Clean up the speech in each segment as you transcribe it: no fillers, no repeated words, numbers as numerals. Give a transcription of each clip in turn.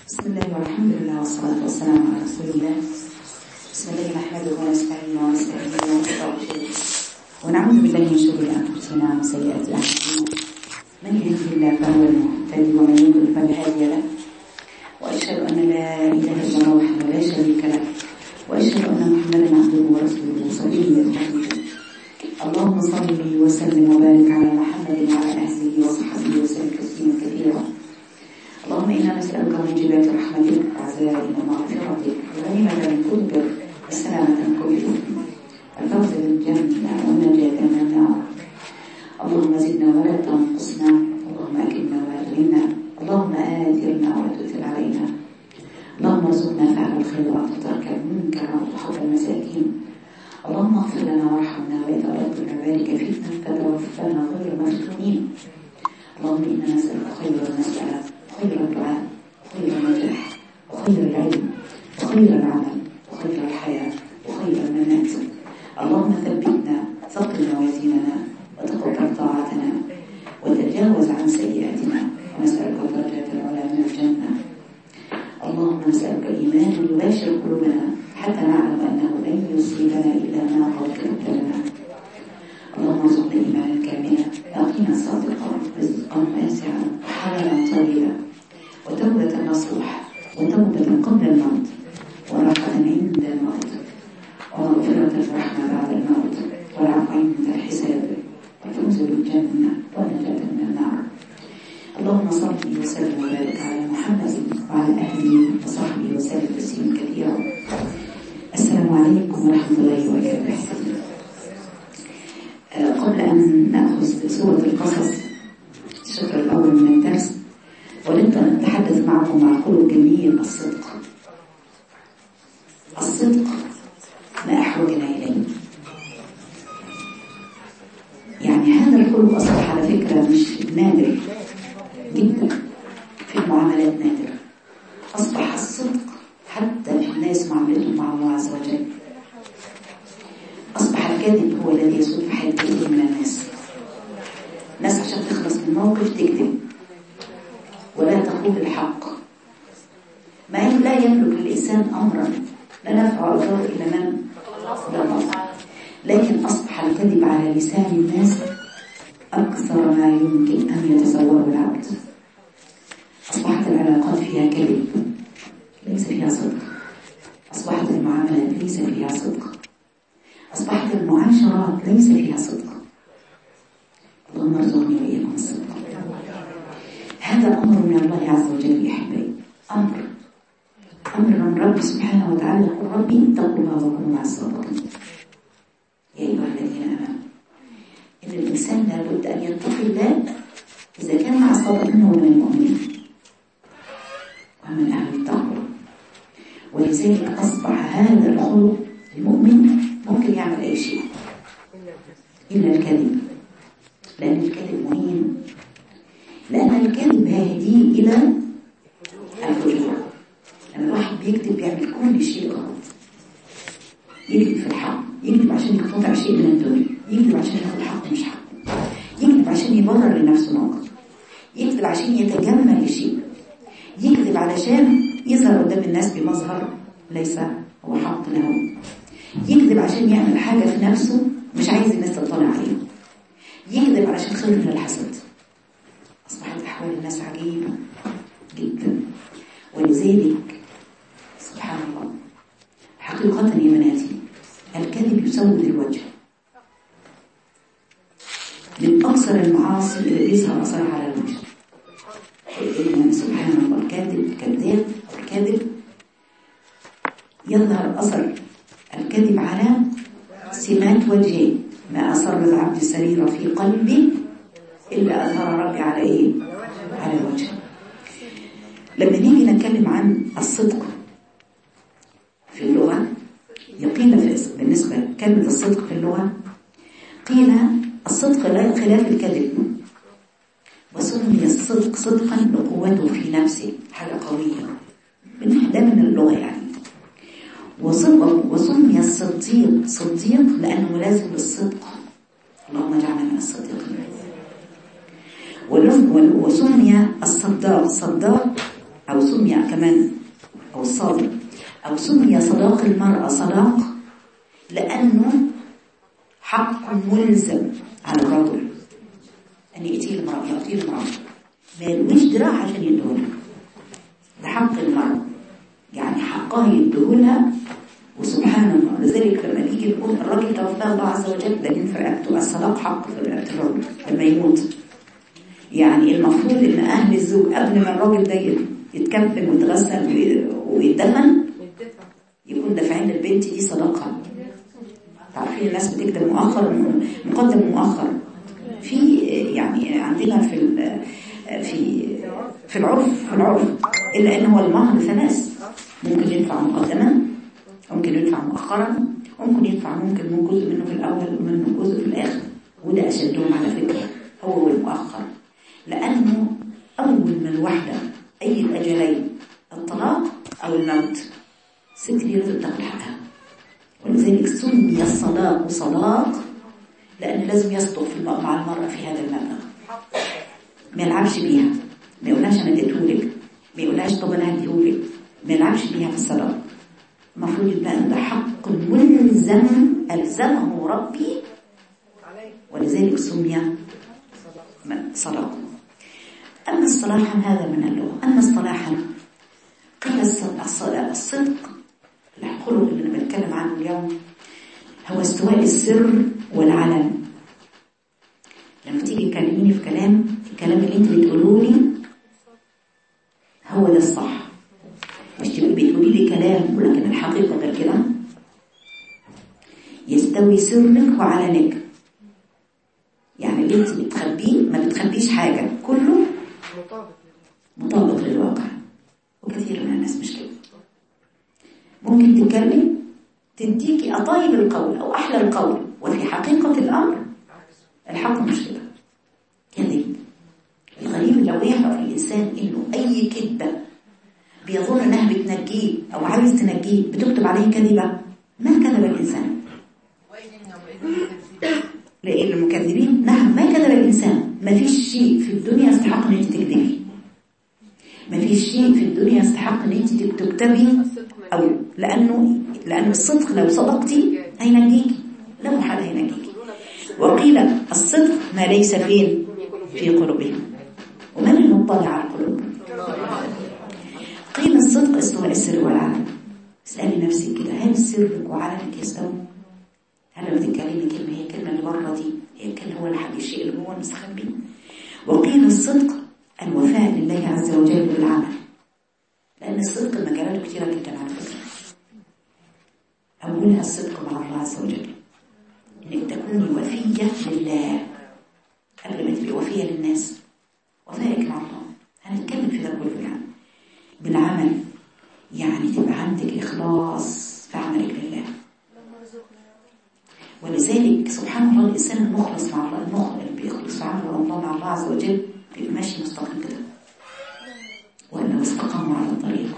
بسم الله والحمد لله والصلاة والسلام على رسول الله. بسم الله نحمده ونستعينه ونستهديه ونستغفره ونعوذ بالله من شرور أنفسنا وسيئات أعمالنا. من يهده الله فهو المهتدي ومن يضلل فلا هادي له. وأشهد أن لا إله إلا الله وحده لا شريك له، وأشهد أن محمدا عبده ورسوله صليه وحبيبه. اللهم صل وسلم وبارك على محمد وعلى أهله وصحبه وسلم تسليما كثيرا. اللهم إنا نسألك موجبات رحمتك وعزائم مغفرتك وغنيمة من كل بر والسلامة من كل إثم الفوز بالجنة والنجاة من النار. اللهم زدنا ولا تنقصنا، اللهم أكرمنا ولا تهنا، اللهم آثرنا ولا تؤثر علينا، اللهم ارزقنا فعل الخيرات وترك المنكرات وحب المساكين. اللهم اغفر لنا وارحمنا وإذا أردت بعبادك فتنة فتوفنا غير مفتونين. اللهم إنا نسألك خير المسألة، خير الدعاء، خير النجاح، وخير العلم، وخير العمل، وخير الحياة، وخير الممات. اللهم ثبتنا، ثقل موازيننا، وتقبل طاعتنا، وتجاوز عن سيئاتنا، ونسألك الدرجات العلى من الجنة. اللهم نسألك إيمانا يباشر قلوبنا حتى نعلم أنه لن يصيبنا إلا ما قد كتبت لنا. اللهم ارزقنا إيمانا كاملا، يقينا صادقا، رزقا واسعا، وحلالا طيبا، وتوبة نصوح، وتوبة قبل الموت، ورحمة عند الموت، ومغفرة ورحمة بعد الموت، والعفو عند الحساب، والفوز بالجنة والنجاة من النار. اللهم صل وسلم وبارك على محمد وعلى أهله وصحبه وسلم تسليما كثيرا. السلام عليكم ورحمة الله وبركاته. قبل أن نأخذ سورة القصص الشطر الأول من الدرس، ولدت أن أتحدث معكم مع خلق جميل الصدق. الصدق ما أحوجنا إليه. يعني هذا الخلق أصبح على فكرة مش نادر جدا في المعاملات، نادر. أصبح الصدق حتى في الناس معاملتهم مع الله عز وجل. أصبح الكذب هو الذي يسود في حياة كثير من الناس عشان تخلص من موقف تكذب ولا تقول الحق، ما لا يملك الإنسان أمرا لا نفع ولا ضر إلا من الله. لكن أصبح الكذب على لسان الناس أكثر ما يمكن أن يتصوره العبد. أصبحت العلاقات فيها كذب ليس فيها صدق، أصبحت المعاملات ليس فيها صدق، أصبحت المعاشرات ليس فيها صدق. اللهم ارزقني وإياكم الصدق. هذا أمر من الله عز وجل يا أحبائي، أمر من رب سبحانه وتعالى. يقول ربي اتقوا الله وكونوا مع الصادقين. يا أيها الذين آمنوا إن الإنسان لابد أن يتقي الله إذا كان مع الصادقين ومن المؤمنين ومن أهل التقوى. ولذلك أصبح هذا الخلق المؤمن ممكن يعمل أي شيء إلا الكذب، لأن الكذب مهم، لأن الكذب هيهديه إلى الفجور. لما الواحد بيكذب بيعمل كل شيء غلط. يكذب في الحق، يكذب عشان يقتطع شيء من الدنيا، يكذب عشان ياخد حق مش حق، يكذب عشان يبرر لنفسه موقف، يكذب عشان يتجمل لشيء، يكذب علشان يظهر قدام الناس بمظهر ليس هو حق له، يكذب عشان يعمل حاجة في نفسه مش عايز الناس تطلع عليه، يكذب علشان خير من الحسد. أصبحت أحوال الناس عجيبة جدا. ولذلك سبحان الله حقيقة يا بناتي الكذب يسود الوجه. من أكثر المعاصي اللي بيظهر أثرها على الوجه. سبحان الله الكذاب الكذب يظهر أثر الكذب على سمات وجهه. ما أصر العبد السرير في قلبه إلا أثر ربي على إيه؟ على الوجه. لما نيجي نتكلم عن الصدق في اللغة، يقيل بالنسبة كلمة الصدق في اللغة، قيل الصدق لا خلاف الكذب، وسمي الصدق صدقا لقوته في نفسه، حاجة قوية ده من اللغة يعني. وسمي الصديق صديق لأنه ملازم للصدق. اللهم اجعلنا من الصديقين. وسمي الصداق صداق أو سمي كمان أو الصادق، أو سمي صداق المرأة صداق لأنه حق ملزم على الرجل أن يأتي المرأة، ما يلويش دراع عشان يدهولها، ده حق المرأة، يعني حقها يدهولها. وسبحان الله، لذلك لما نيجي نقول الراجل توفاه الله عز وجل ده في رقبته، الصداق حق في رقبة الراجل لما يموت. يعني المفروض ان اهل الزوج قبل ما الراجل ده يتكفن ويتغسل ويتدفن يكون دافعين للبنت دي صداقها. تعرفين الناس بتكتب مؤخر، مقدم ومؤخر. في يعني عندنا في العرف الا ان هو المهر ثلاث، ممكن يدفع مقدما، ممكن يدفع مؤخرا، ممكن من جزء منه في الاول ومن جزء في الاخر، وده اشدهم على فكره هو المؤخر، لانه اول ما الوحده اي الاجلين الطلاق او الموت ست لازم تاخد حقها. ولذلك سمي الصداق صداق لان لازم يصدق مع المراه في هذا المبلغ، ما يلعبش بيها، ما يقولهاش انا اديتهولك، ما يقولهاش طب انا هديهولك، ما يلعبش بيها في الصداق. المفروض يبقى ان ده حق ملزم الزمه ربي، ولذلك سمي صداق. اما اصطلاحا هذا من اللغه، اما اصطلاحا قيل الصدق الخلق اللي انا بتكلم عنه اليوم هو استواء السر والعلن. لما تيجي تكلميني في الكلام اللي انت بتقولوه لي هو ده الصح، مش تبقي بتقولي لي كلام ولكن الحقيقه غير كده. يستوي سرك وعلنك، يعني اللي انت بتخبيه ما بتخبيش حاجه، كله مطابق للواقع. وكثير من الناس مش كده، ممكن تتكلم تديكي أطايب القول أو أحلى القول، وفي حقيقة الأمر الحق مش كده، كذب. الغريب لو يعرف الإنسان إنه أي كذبة بيظن إنها بتنجيه أو عايز تنجيه بتكتب عليه كذبة، ما كذب الإنسان. لأن المكذبين نعم ما كذب الإنسان. ما فيش شيء في الدنيا يستحق أن أنت تكذبي، ما فيش شيء في الدنيا يستحق أن أنت تكتبي، أو لأنه الصدق لو صدقتي هينجيكي، لا محال هينجيكي. وقيل الصدق ما ليس فين في قلوبهم، ومن المطلع على القلوب. قيل الصدق استواء السر والعلن. اسألي نفسك كده، هل سرك وعلنك يستووا؟ هل لما تتكلمي كلمة هي الكلمة اللي بره دي هي الكلمة هو الحق الشيء اللي هو المستخبي؟ وقيل الصدق الوفاء لله عز وجل بالعمل، لأن الصدق مجالاته كثيرة جدا على فكرة. أولها الصدق مع الله عز وجل، إنك تكوني وفية لله قبل ما تبقي وفية للناس. وفائك مع الله هنتكلم في ده كله يعني بالعمل، يعني تبقى عندك إخلاص في عملك لله. ولذلك سبحان الله الإنسان المخلص مع الله، اللي بيخلص في عمله الله مع الله عز وجل بيبقى ماشي مستقيم كده. ولو استقاموا على الطريق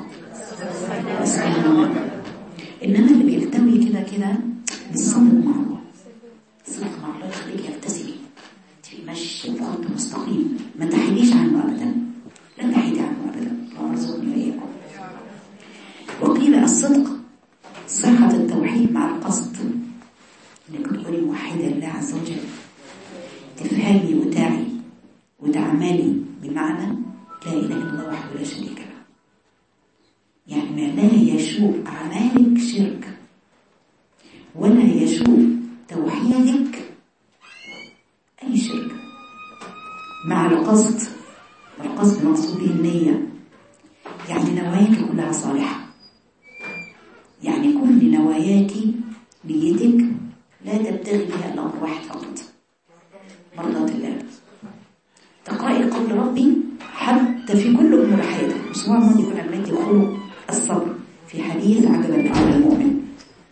إنما اللي بيلتوي كده بالصدق مع الله، الصدق مع الله يخليك يلتزمي، تبقي ماشية بخط مستقيم، ما تحيديش عنه أبدا، لا تحيدي عنه أبدا. الله يرزقني وإياكم. وقيل الصدق صحة التوحيد مع القصد، إنك تكوني موحدة لله عز وجل، تفهمي وتعي وتعملي بمعنى لا إله إلا الله وحده لا شريك له، يعني ما لا يشوف أعمالك شرك ولا يشوف توحيدك أي شرك، مع القصد. والقصد مقصود به النية، يعني نواياك كلها صالحة، يعني كل نواياك نيتك لا تبتغي بها الأمر واحد فقط، مرضات الله. تقرأي قول ربي حتى في كل أمور حياتك. الأسبوع الماضي كنا بندي خلق الصبر في حديث عجبا على المؤمن،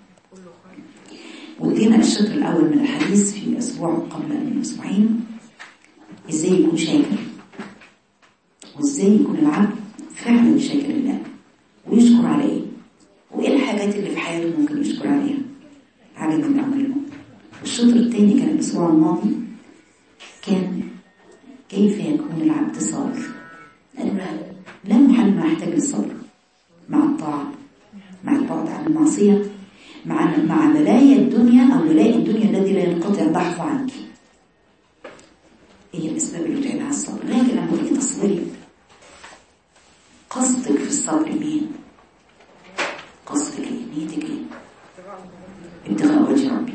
ودينا الشطر الأول من الحديث في أسبوع قبل من أسبوعين، إزاي يكون شاكر، وإزاي يكون العبد فعلا شاكر لله ويشكر عليه، وإيه الحاجات اللي في حياته ممكن يشكر عليها عجبا من أمر المؤمن. الشطر الثاني كان الأسبوع الماضي كان كيف يكون العبد صابر، لأنه لا محل ما يحتاج محتاج للصبر مع الطاعة، مع البعد عن المعصية، مع بلايا الدنيا أو بلاء الدنيا الذي لا ينقطع ضعف عنك. هي الأسباب اللي تعين على الصبر. لكن لما تيجي تصبري، قصدك في الصبر مين؟ قصدك ايه؟ نيتك ايه؟ ابتغاء وجه ربي.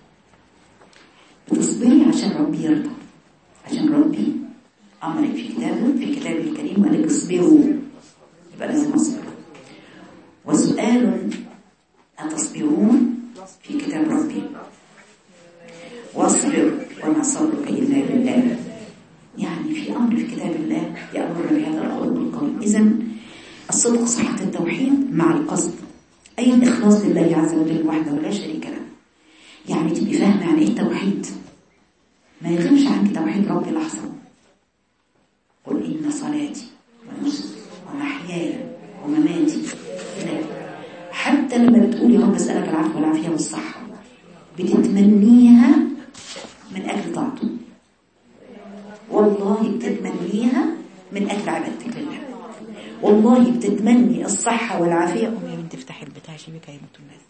بتصبري عشان ربي يرضى، عشان ربي أمرك في كتابه الكريم وقالك اصبروا، يبقى لازم أصبر. وسؤال أتصبرون في كتاب ربي، واصبر وما صبرك إلا بالله. يعني في أمر في كتاب الله يأمر بهذا الخلق القوي. إذن الصدق صحة التوحيد مع القصد، أي الإخلاص لله عز وجل وحده ولا شريك له. يعني تبقي فاهمة يعني إيه التوحيد، ما يغيبش عنك توحيد ربي لحظة. قل إن صلاتي ونسكي ومحياي ومماتي لله. حتى لما بتقول يا رب أسألك العفو والعافية والصحة، بتتمنيها من أجل طاعته، والله بتتمنيها من أجل عبادتك لله، والله بتتمني الصحة والعافية. يا بنت افتحي البتاع شبيك يموت الناس.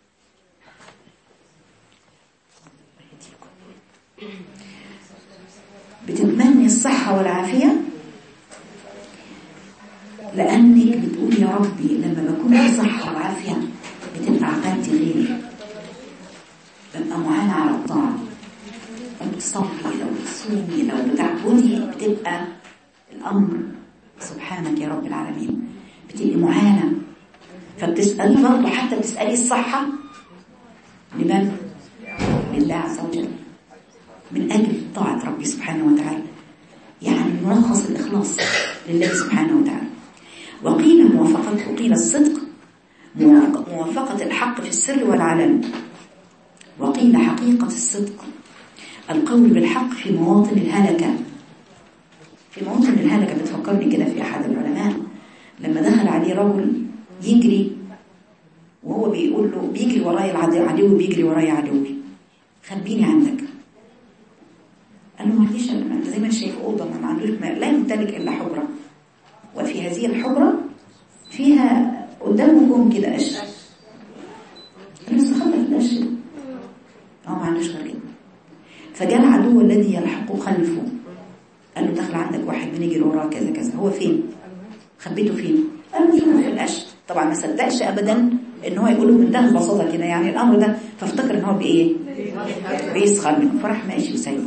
بتتمني الصحة والعافية لأنك بتقول يا ربي لما بكون في صحة وعافية بتبقى عبادتي غيري، ببقى معانة على الطاعة، لو بتصلي لو بتصومي لو بتعبدي بتبقى الأمر سبحانك يا رب العالمين، بتبقى معانة. فبتسألي برضه، حتى بتسألي الصحة لمن؟ لله عز وجل، من أجل طاعة ربي سبحانه وتعالى. يعني ملخص الإخلاص لله سبحانه وتعالى. وقيل وقيل الصدق موافقة الحق في السر والعلن. وقيل حقيقة الصدق القول بالحق في مواطن الهلكة. في مواطن الهلكة بتفكرني كده في أحد العلماء لما دخل عليه رجل يجري، وهو بيقول له بيجري ورايا العدو، بيجري ورايا عدوي، خبيني عندك. قال له ما عنديش، انت زي ما انت شايف اوضه ما عندوش، لا يمتلك الا حجره، وفي هذه الحجره فيها قدامكم كده قش. قال له استخبى في القش، ما عندوش غير كده. فجاء العدو الذي يلحق خلفه قال له دخل عندك واحد بنجري وراه كذا كذا، هو فين؟ خبيته فين؟ قال له شوفه في القش. طبعا ما صدقش ابدا ان هو يقول له بمنتهى البساطه كده يعني الامر ده، فافتكر ان هو بايه؟ بيسخر منه، فراح ماشي وسايبه.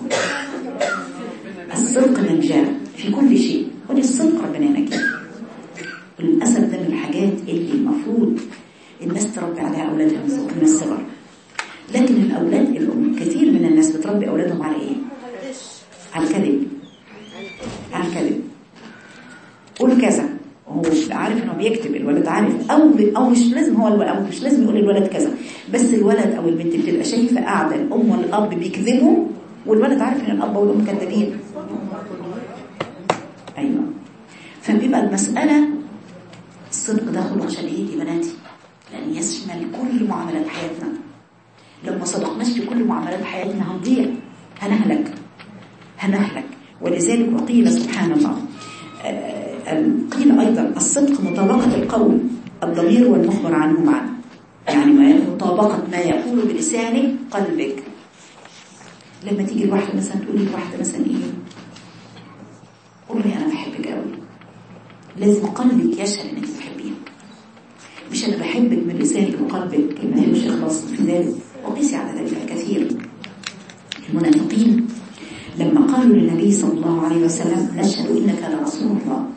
الصدق منجاه في كل شيء، ودي الصدق ربنا ينجيه. للاسف ده من الحاجات اللي المفروض الناس تربي عليها اولادها من الصغر. لكن الاولاد كثير من الناس بتربي اولادهم على ايه؟ على الكذب. على الكذب. قول كذا، هو عارف انه بيكتب، الولد عارف، او مش لازم هو الولد، او مش لازم يقول الولد كذا، بس الولد او البنت بتبقى شايفه قاعده الام والاب بيكذبوا، والولد عارف ان الاب والام كذابين. ايوه. فبيبقى المساله الصدق ده خلق شديد يا بناتي، لان يشمل كل معاملات حياتنا. لو ما صدقناش في كل معاملات حياتنا هنضيع، هنهلك. ولذلك وقيل سبحان الله، قيل أيضا الصدق مطابقة القول الضمير والمخبر عنه معا، يعني مطابقة ما يقول بلسانك قلبك. لما تيجي الواحدة مثلا تقولي الواحدة مثلا ايه، قول لي أنا بحبك قوي، لازم قلبك يشهد انك تحبيها، مش أنا بحبك من لسانك وقلبك ما هي مش إخلاص في ذلك. وقيسي على ذلك الكثير. المنافقين لما قالوا للنبي صلى الله عليه وسلم نشهد إنك لرسول الله،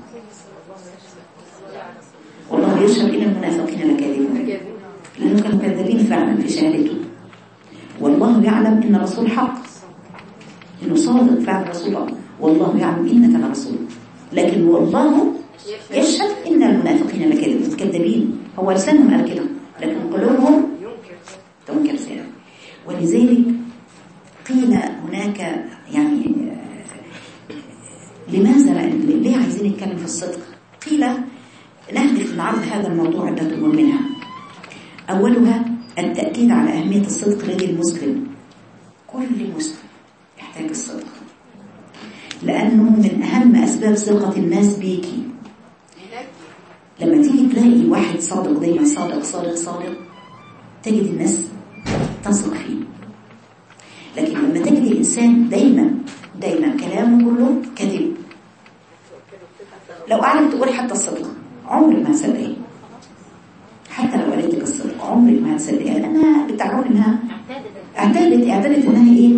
والله يشهد إن المنافقين لكاذبون، لأنهم كانوا كذابين فعلا في شهادته. والله يعلم إن الرسول حق، إنه صادق فعلا رسول الله، والله يعلم إنك لرسول، لكن والله يشهد إن المنافقين لكاذبون، كذابين. هو لسانهم قال كده لكن قلوبهم تنكر ذلك. ولذلك قيل هناك يعني ليه عايزين نتكلم في الصدق؟ قيل نهدف لعرض هذا الموضوع عدة أمور، منها أولها التأكيد على أهمية الصدق لدى المسلم. كل مسلم يحتاج الصدق، لأنه من أهم أسباب ثقة الناس بيكي. لما تيجي تلاقي واحد صادق دايما صادق صادق صادق تجد الناس تثق فيه. لكن لما تجد الإنسان دايما كلامه كله كذب، لو قعدت تقول حتى الصدق عمرك ما هتصدقيه، حتى لو قالت لك الصدق عمرك ما هتصدقيها، لأنها بتعرف إنها اعتدت إنها إيه؟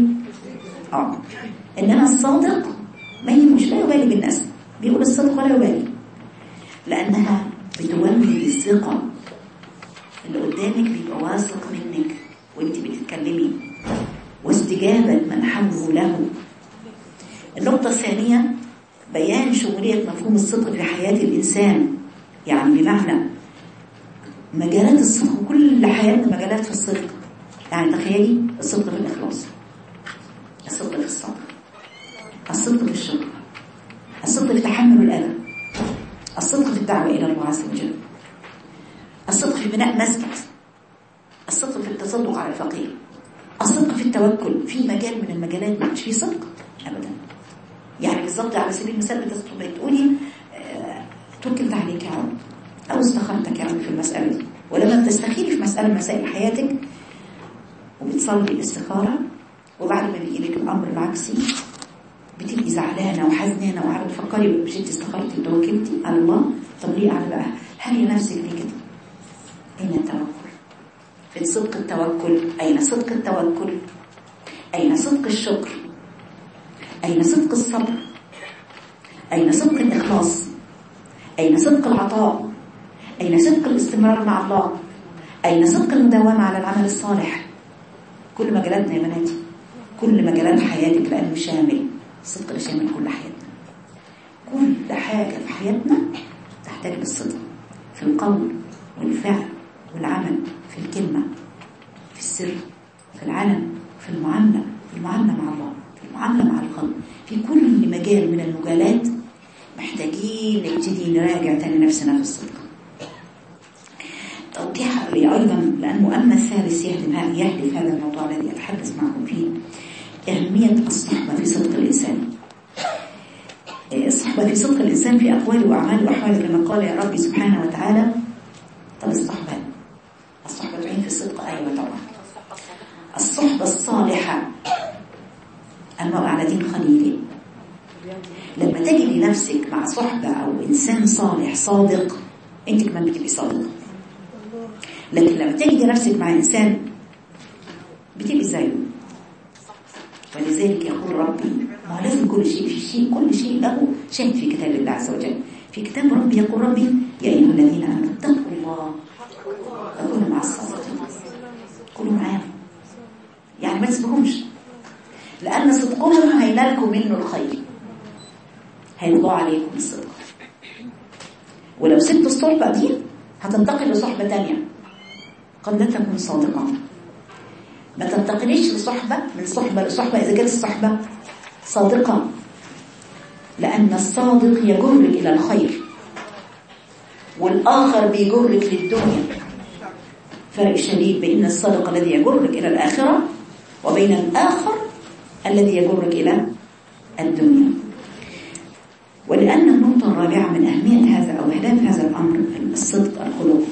إنما الصادق ما يهمش، لا يبالي بالناس، بيقول الصدق ولا يبالي، لأنها بتولد الثقة، اللي قدامك بيبقى واثق منك وانت بتتكلمي، واستجابة من حوله له. النقطة الثانية بيان شمولية مفهوم الصدق في حياة الإنسان، يعني بمعنى مجالات الصدق، كل حياتنا مجالات في الصدق. يعني تخيلي الصدق في الإخلاص، الصدق في الصبر، الصدق في الشكر، الصدق في تحمل الأذى، الصدق في الدعوة إلى الله عز وجل، الصدق في بناء مسجد، الصدق في التصدق على الفقير، الصدق في التوكل. في مجال من المجالات مش فيه صدق أبدا. يعني بالضبط على سبيل المثال بتقولي توكلت عليك يا رب، أو استخرتك يا رب في المسألة دي، ولما بتستخيري في مسألة مسائل حياتك وبتصلي الاستخارة، وبعد ما بيجي لك الأمر العكسي بتبقي زعلانة وحزنانة وقاعدة تفكري مش انت استخرتي وتوكلتي على الله. طب ليه قاعدة بقى هل نفسك ليه كده؟ أين التوكل؟ في صدق التوكل. أين صدق التوكل؟ أين صدق الشكر؟ أين صدق الصبر؟ أين صدق الإخلاص؟ أين صدق العطاء؟ أين صدق الاستمرار مع الله؟ أين صدق المداومة على العمل الصالح؟ كل مجالاتنا يا بناتي، كل مجالات حياتك، لأنه شامل، الصدق اللي شامل كل حياتنا. كل حاجة في حياتنا تحتاج للصدق، في القول والفعل والعمل، في الكلمة، في السر، في العلن، في المعاملة مع الله، في المعاملة مع الخلق، في كل مجال من المجالات محتاجين نبتدي نراجع تاني نفسنا في الصدق. توضيح أيضا، لأنه أما الثالث يهدف هذا الموضوع الذي أتحدث معكم فيه، أهمية الصحبة في صدق الإنسان. الصحبة في صدق الإنسان في أقواله وأعماله وأحواله، كما قال يا ربي سبحانه وتعالى. طب الصحبة تعين في الصدق؟ أيوة طبعا. الصحبة الصالحة، المرء على دين خليله. لما تجد نفسك مع صحبة أو إنسان صالح صادق، أنت كمان بتبقي صادقة. لكن لما تجد نفسك مع إنسان بتبقي زيه. ولذلك يقول ربي، ما لازم كل شيء له شاهد في كتاب الله عز وجل. في كتاب ربي يقول ربي يا أيها الذين آمنوا اتقوا الله وكونوا مع الصادقين. كونوا معاهم، يعني ما تسبقهمش، لأن صدقهم هينالكم منه الخير، هيضاع عليكم الصدق. ولو سبت الصحبة دي هتنتقل لصحبة تانية قد لا تكون صادقة. ما تنتقليش من صحبة لصحبة إذا كانت الصحبة صادقة، لأن الصادق يجرك إلى الخير، والآخر بيجرك للدنيا. فرق شديد بين الصادق الذي يجرك إلى الآخرة وبين الآخر الذي يجرك إلى الدنيا. ولأن النقطة الرابعة من أهمية هذا أو أهداف هذا الأمر الصدق الخلق.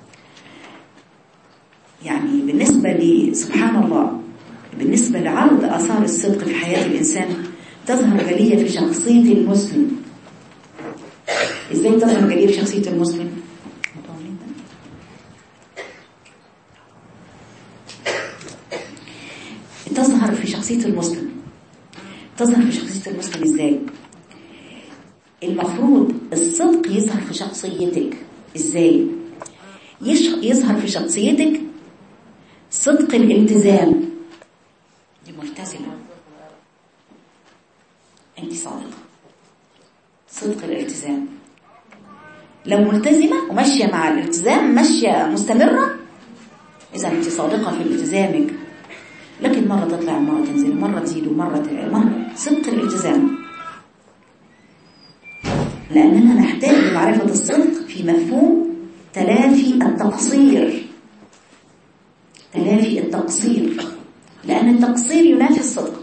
يعني بالنسبة سبحان الله، بالنسبة لعرض آثار الصدق في حياة الإنسان تظهر جلية في شخصية المسلم. إزاي تظهر جلية في شخصية المسلم؟ تظهر في شخصية المسلم. تظهر في شخصية المسلم إزاي؟ المفروض الصدق يظهر في شخصيتك إزاي؟ يظهر في شخصيتك صدق الالتزام. دي ملتزمة، أنت صادقة. صدق الالتزام، لو ملتزمة وماشية مع الالتزام، ماشية مستمرة، إذا أنت صادقة في التزامك. لكن مرة تطلع ومرة تنزل، مرة تزيد ومرة صدق الالتزام. لأننا نحتاج لمعرفة الصدق في مفهوم تلافي التقصير. تلافي التقصير، لأن التقصير ينافي الصدق.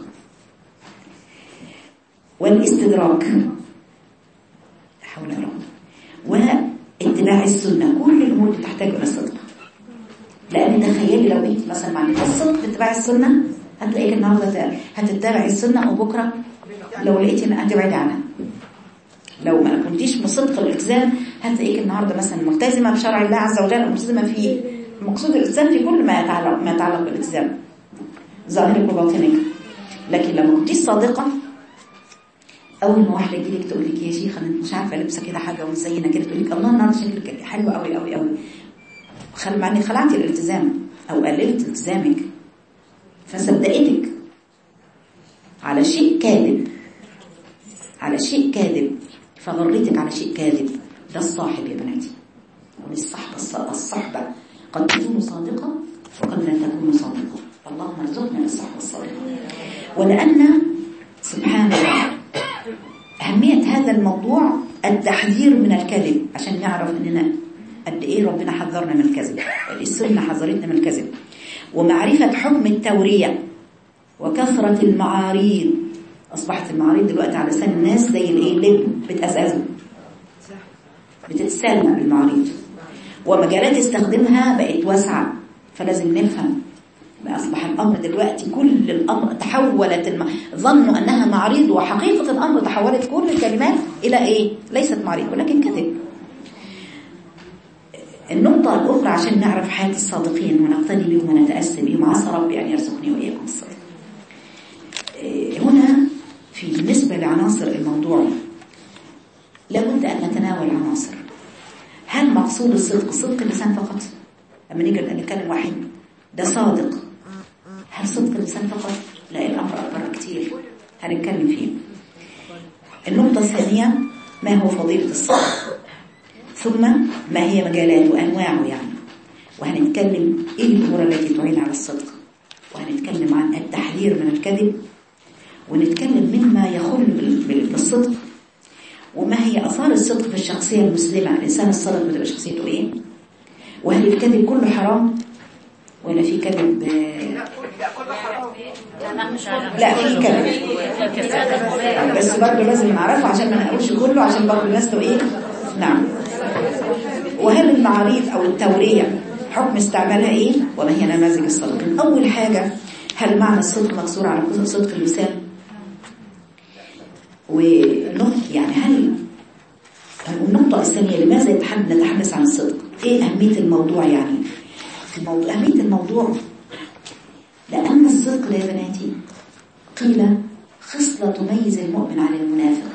والاستدراك، حول الله، اتباع السنة، كل الأمور بتحتاج إلى صدق. لأن تخيلي لو أنت مثلا ما عندك الصدق في اتباع السنة، هتلاقيك النهارده هتتبعي السنة، وبكرة لو لقيتي إن هتبعدي عنها. لو ما كنتيش مصدقة الالتزام، هتلاقيك النهارده مثلا ملتزمة بشرع الله عز وجل، أو ملتزمة في مقصود الالتزام في كل ما يتعلق بالالتزام، ظاهرك وباطنك. لكن لو ما كنتيش صادقة، اول ما واحده تجيلك تقول لك يا شيخه انا مش عارفه لابسه كده حاجه ومزينه كده، تقول لك الله النهارده شكلك حلو قوي قوي قوي، مع انك خلعتي الالتزام او قللت التزامك، فصدقتك على شيء كاذب، على شيء كاذب، فغريتك على شيء كاذب. ده الصاحب يا بناتي، الصحبه قد تكون صادقه وقد لا تكون صادقه. اللهم ارزقنا الصحبه الصادقه. ولان سبحان الله أهمية هذا الموضوع التحذير من الكذب، عشان نعرف أننا قد إيه ربنا حذرنا من الكذب، السنة حذرتنا من الكذب، ومعرفة حكم التورية وكثرة المعاريض. أصبحت المعاريض دلوقتي على لسان الناس زي الإيه، لب بتأزأزه، بتتسلم بالمعاريض، ومجالات استخدمها بقت واسعة، فلازم نفهم. أصبح الأمر دلوقتي كل الأمر تحولت ظنوا أنها معريض، وحقيقة الأمر تحولت كل الكلمات إلى إيه؟ ليست معريض ولكن كذب. النقطة الأخرى عشان نعرف حياة الصادقين ونقتدي بهم ونتأسى بهم، عسى ربي أن يرزقني وإياكم الصدق. هنا بالنسبة لعناصر الموضوع لابد أن نتناول عناصر. هل مقصود الصدق صدق اللسان فقط؟ لما نيجي نتكلم واحد ده صادق، هل صدق اللسان فقط؟ لا، الأمر أكبر كتير، هنتكلم فيه. النقطة الثانية، ما هو فضيلة الصدق، ثم ما هي مجالاته وأنواعه يعني، وهنتكلم إيه الأمور التي تعين على الصدق، وهنتكلم عن التحذير من الكذب، ونتكلم مما يخل بالصدق، وما هي أثار الصدق في الشخصية المسلمة. الإنسان الصادق بتبقى شخصيته إيه؟ وهل الكذب كله حرام ولا في كذب؟ لا، في كذب، بس برضه لازم نعرفه عشان ما نقولش كله، عشان برضه الناس ايه. نعم. وهل المعاريض او التورية حكم استعمالها ايه، وما هي نماذج الصدق؟ اول حاجة، هل معنى الصدق مقصور على صدق اللسان؟ ونقطة يعني هل النقطة الثانية، لماذا نتحدث عن الصدق؟ ايه أهمية الموضوع يعني؟ أهمية الموضوع لأن الصدق يا بناتي قيل خصلة تميز المؤمن عن المنافق.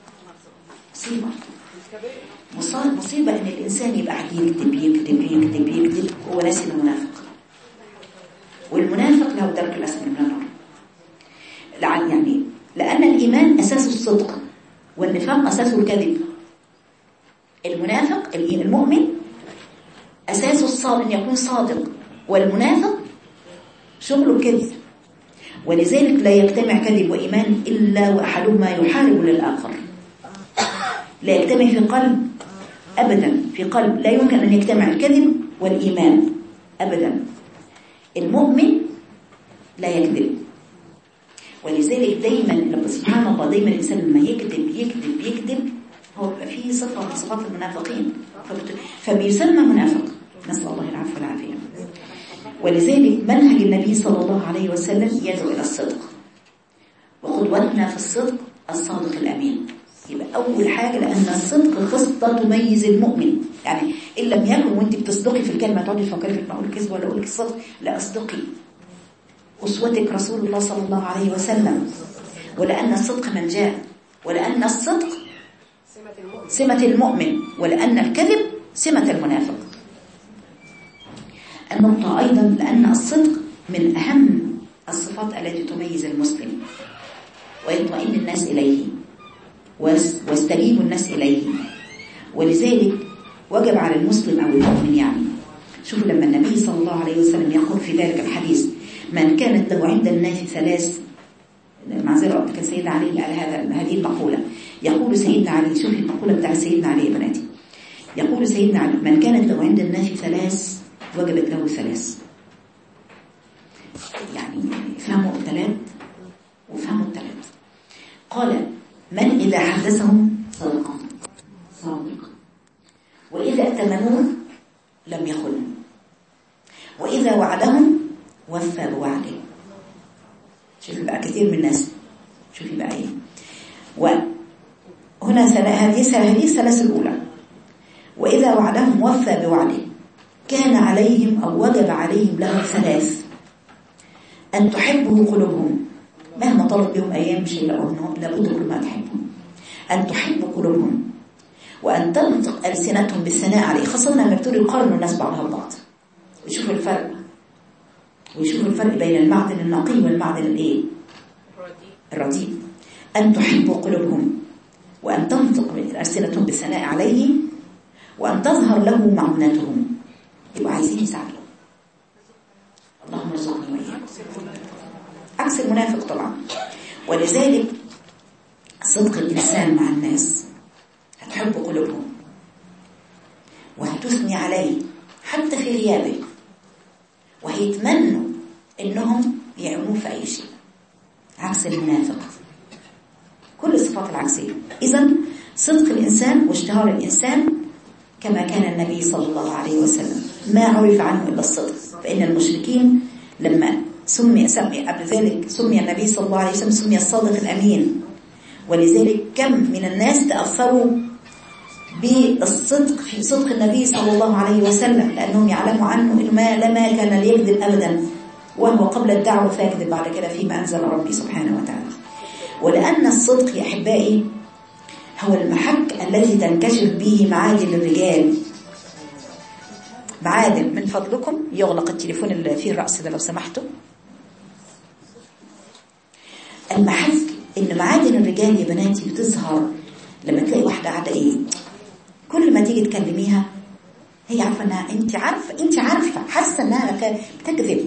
مصيبة إن الإنسان يبقى يكذب يكذب يكذب يكذب هو ناسي المنافق، والمنافق له درك الأسفل من النار. يعني لأن الإيمان أساس الصدق والنفاق أساس الكذب. المنافق المؤمن أساس الصادق أن يكون صادق، والمنافق شغله الكذب. ولذلك لا يجتمع كذب وإيمان إلا وأحدهما يحارب للآخر. لا يجتمع في قلب أبدا، في قلب لا يمكن أن يجتمع الكذب والإيمان أبدا. المؤمن لا يكذب، ولذلك دايما سبحان الله دايما الإنسان لما يكذب هو بيبقى فيه صفة من صفات المنافقين، فبيسمى منافق، نسأل الله العفو والعافية. ولذلك منهج النبي صلى الله عليه وسلم يدعو إلى الصدق، وقدوتنا في الصدق الصادق الأمين. يبقى أول حاجة، لأن الصدق خصلة تميز المؤمن. يعني إن لم يكن وانت بتصدقي في الكلمة تقعدي تفكري في أقول كذب ولا أقول الصدق، لا أصدقي. أسوتك رسول الله صلى الله عليه وسلم، ولأن الصدق منجاة، ولأن الصدق سمة المؤمن، ولأن الكذب سمة المنافق. النقطة أيضا لأن الصدق من أهم الصفات التي تميز المسلم ويطمئن الناس إليه واستجيب الناس إليه. ولذلك وجب على المسلم أو المؤمن يعني، شوفوا لما النبي صلى الله عليه وسلم يقول في ذلك الحديث من كانت له عند الناس ثلاث، معذرة كان سيدنا علي قال هذه المقولة، يقول سيدنا علي، شوفي المقولة بتاع سيدنا علي يا بناتي، يقول سيدنا علي من كانت له عند الناس ثلاث وجبت له ثلاث. يعني فهموا الثلاث وفهموا الثلاث. قال من إذا حدثهم صادق، وإذا ائتمنوه لم يخنوا، وإذا وعدهم وفى بوعده. شوفي بقى كثير من الناس، شوفي بقى ايه. وهنا هذه الثلاث الأولى، وإذا وعدهم وفى بوعده. كان عليهم أو وجب عليهم له ثلاث: أن تحبه قلوبهم، مهما طلب بهم أيام مش هيلاقوه، لابد كل ما تحبهم. أن تحب قلوبهم، وأن تنطق ألسنتهم بالثناء عليه، خاصة لما يبتدوا يقارنوا الناس بعضها ببعض ويشوفوا الفرق بين المعدن النقي والمعدن الايه الرديء. أن تحب قلوبهم، وأن تنطق ألسنتهم بالثناء عليه، وأن تظهر له معونتهم، يبقوا عايزين يساعدوا. اللهم ارزقني وإياك. عكس المنافق طبعا. ولذلك صدق الإنسان مع الناس، هتحب قلوبهم وهتثني عليه حتى في غيابه، وهيتمنوا انهم يعملوا في اي شيء. عكس المنافق، كل الصفات العكسية. اذا صدق الانسان واشتهار الانسان كما كان النبي صلى الله عليه وسلم، ما عرف عنه الا الصدق. فان المشركين لما سمي قبل ذلك سمي النبي صلى الله عليه وسلم سمي الصادق الامين. ولذلك كم من الناس تاثروا بالصدق في صدق النبي صلى الله عليه وسلم، لأنهم يعلموا عنه إنه لما كان ليكذب أبدا، وهو قبل الدعوة فيكذب بعد كده فيما أنزل ربي سبحانه وتعالى. ولأن الصدق يا أحبائي هو المحك الذي تنكشف به معادن الرجال. معادن، من فضلكم يغلق التليفون اللي فيه الرأس ده لو سمحتوا. المحك إن معادن الرجال يا بناتي بتظهر لما تلاقي واحدة قاعدة ايه، كل ما تيجي تكلميها هي عارفة انها انت عارفة حاسة انها بتكذب.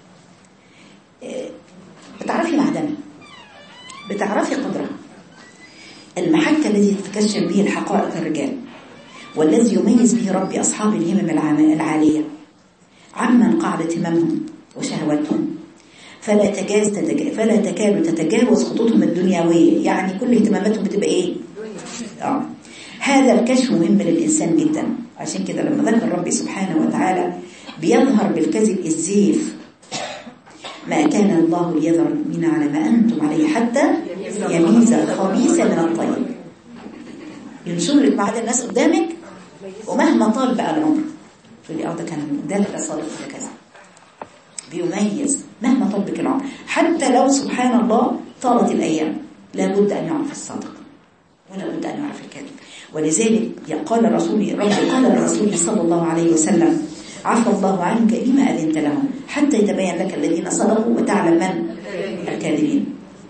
بتعرفي معدنها، بتعرفي قدرها. المحك الذي تتكشف به الحقائق الرجال، والذي يميز به ربي أصحاب الهمم العالية عمن قاعدة هممهم وشهواتهم، فلا تكاد تتجاوز خطوطهم الدنيوية. يعني كل اهتماماتهم بتبقى ايه؟ هذا الكشف مهم للإنسان جدا. عشان كده لما ذكر ربي سبحانه وتعالى بيظهر بالكذب الزيف، ما كان الله ليذر المؤمنين على ما أنتم عليه حتى يميز الخبيث من الطيب. ينشر لك بعد الناس قدامك، ومهما طال بقى العمر تقول لي ده كان ده صادق ده كذا، بيميز مهما طال بك العمر. حتى لو سبحان الله طالت الأيام لابد أن يعرف الصادق ولا بد أن يعرف الكذب. ولذلك قال الرسول صلى الله عليه وسلم: عفى الله عنك لما أذنت لهم حتى يتبين لك الذين صدقوا وتعلم من الكاذبين.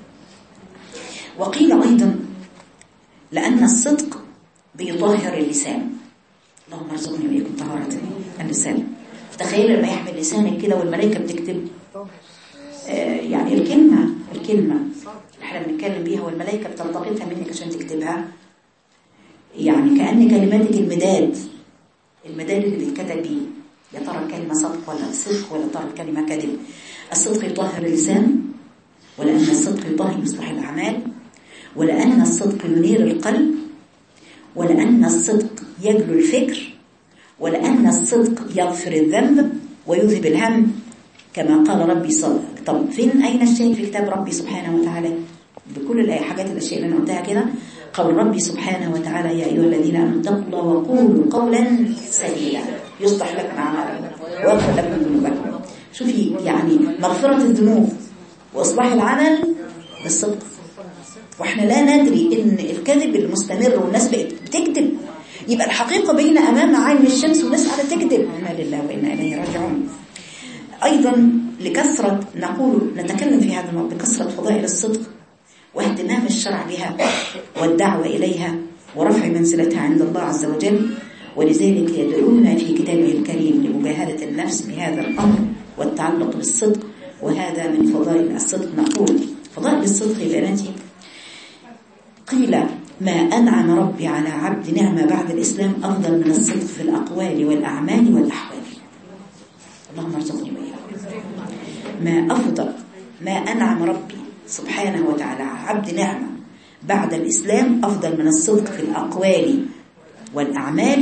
وقيل أيضا لأن الصدق بيطهر اللسان. اللهم ارزقني وإياكم طهارة اللسان. تخيل لما يحمل لسانك كده والملائكة بتكتب، يعني الكلمة احنا بنتكلم بيها والملائكة بتلتقطها منك عشان تكتبها، يعني كأن كلماتك المداد اللي بيتكتب بيه. يا ترى الكلمة صدق ولا صدق، ولا ترى الكلمة كذب. الصدق يطهر اللسان، ولأن الصدق يطهر مصلح الأعمال، ولأن الصدق ينير القلب، ولأن الصدق يجلو الفكر، ولأن الصدق يغفر الذنب ويذهب الهم، كما قال ربي صدق. طب أين الشيء في كتاب ربي سبحانه وتعالى؟ بكل الأشياء اللي أنا قلتها كده. قول ربي سبحانه وتعالى: يا أيها الذين آمنوا اتقوا الله وقولوا قولا سديدا يصلح لكم أعمالكم ويغفر لكم ذنوبكم. شوفي يعني مغفرة الذنوب وإصلاح العمل بالصدق. واحنا لا ندري ان الكذب المستمر والناس بتكذب، يبقى الحقيقة بين أمام عين الشمس والناس على تكذب. إنا لله وإنا إليه راجعون. أيضا لكثرة نتكلم في هذا الموضوع بكثرة فضائل الصدق واهتمام الشرع بها والدعوة إليها ورفع منزلتها عند الله عز وجل. ولذلك يدعونا في كتابه الكريم لمجاهدة النفس بهذا الأمر والتعلق بالصدق، وهذا من فضائل الصدق. نقول فضائل الصدق يا بناتي، قيل: ما أنعم ربي على عبد نعمة بعد الإسلام أفضل من الصدق في الأقوال والأعمال والأحوال. اللهم ارزقني وإياكم. ما أنعم ربي سبحانه وتعالى عبد نعمة بعد الإسلام أفضل من الصدق في الأقوال والأعمال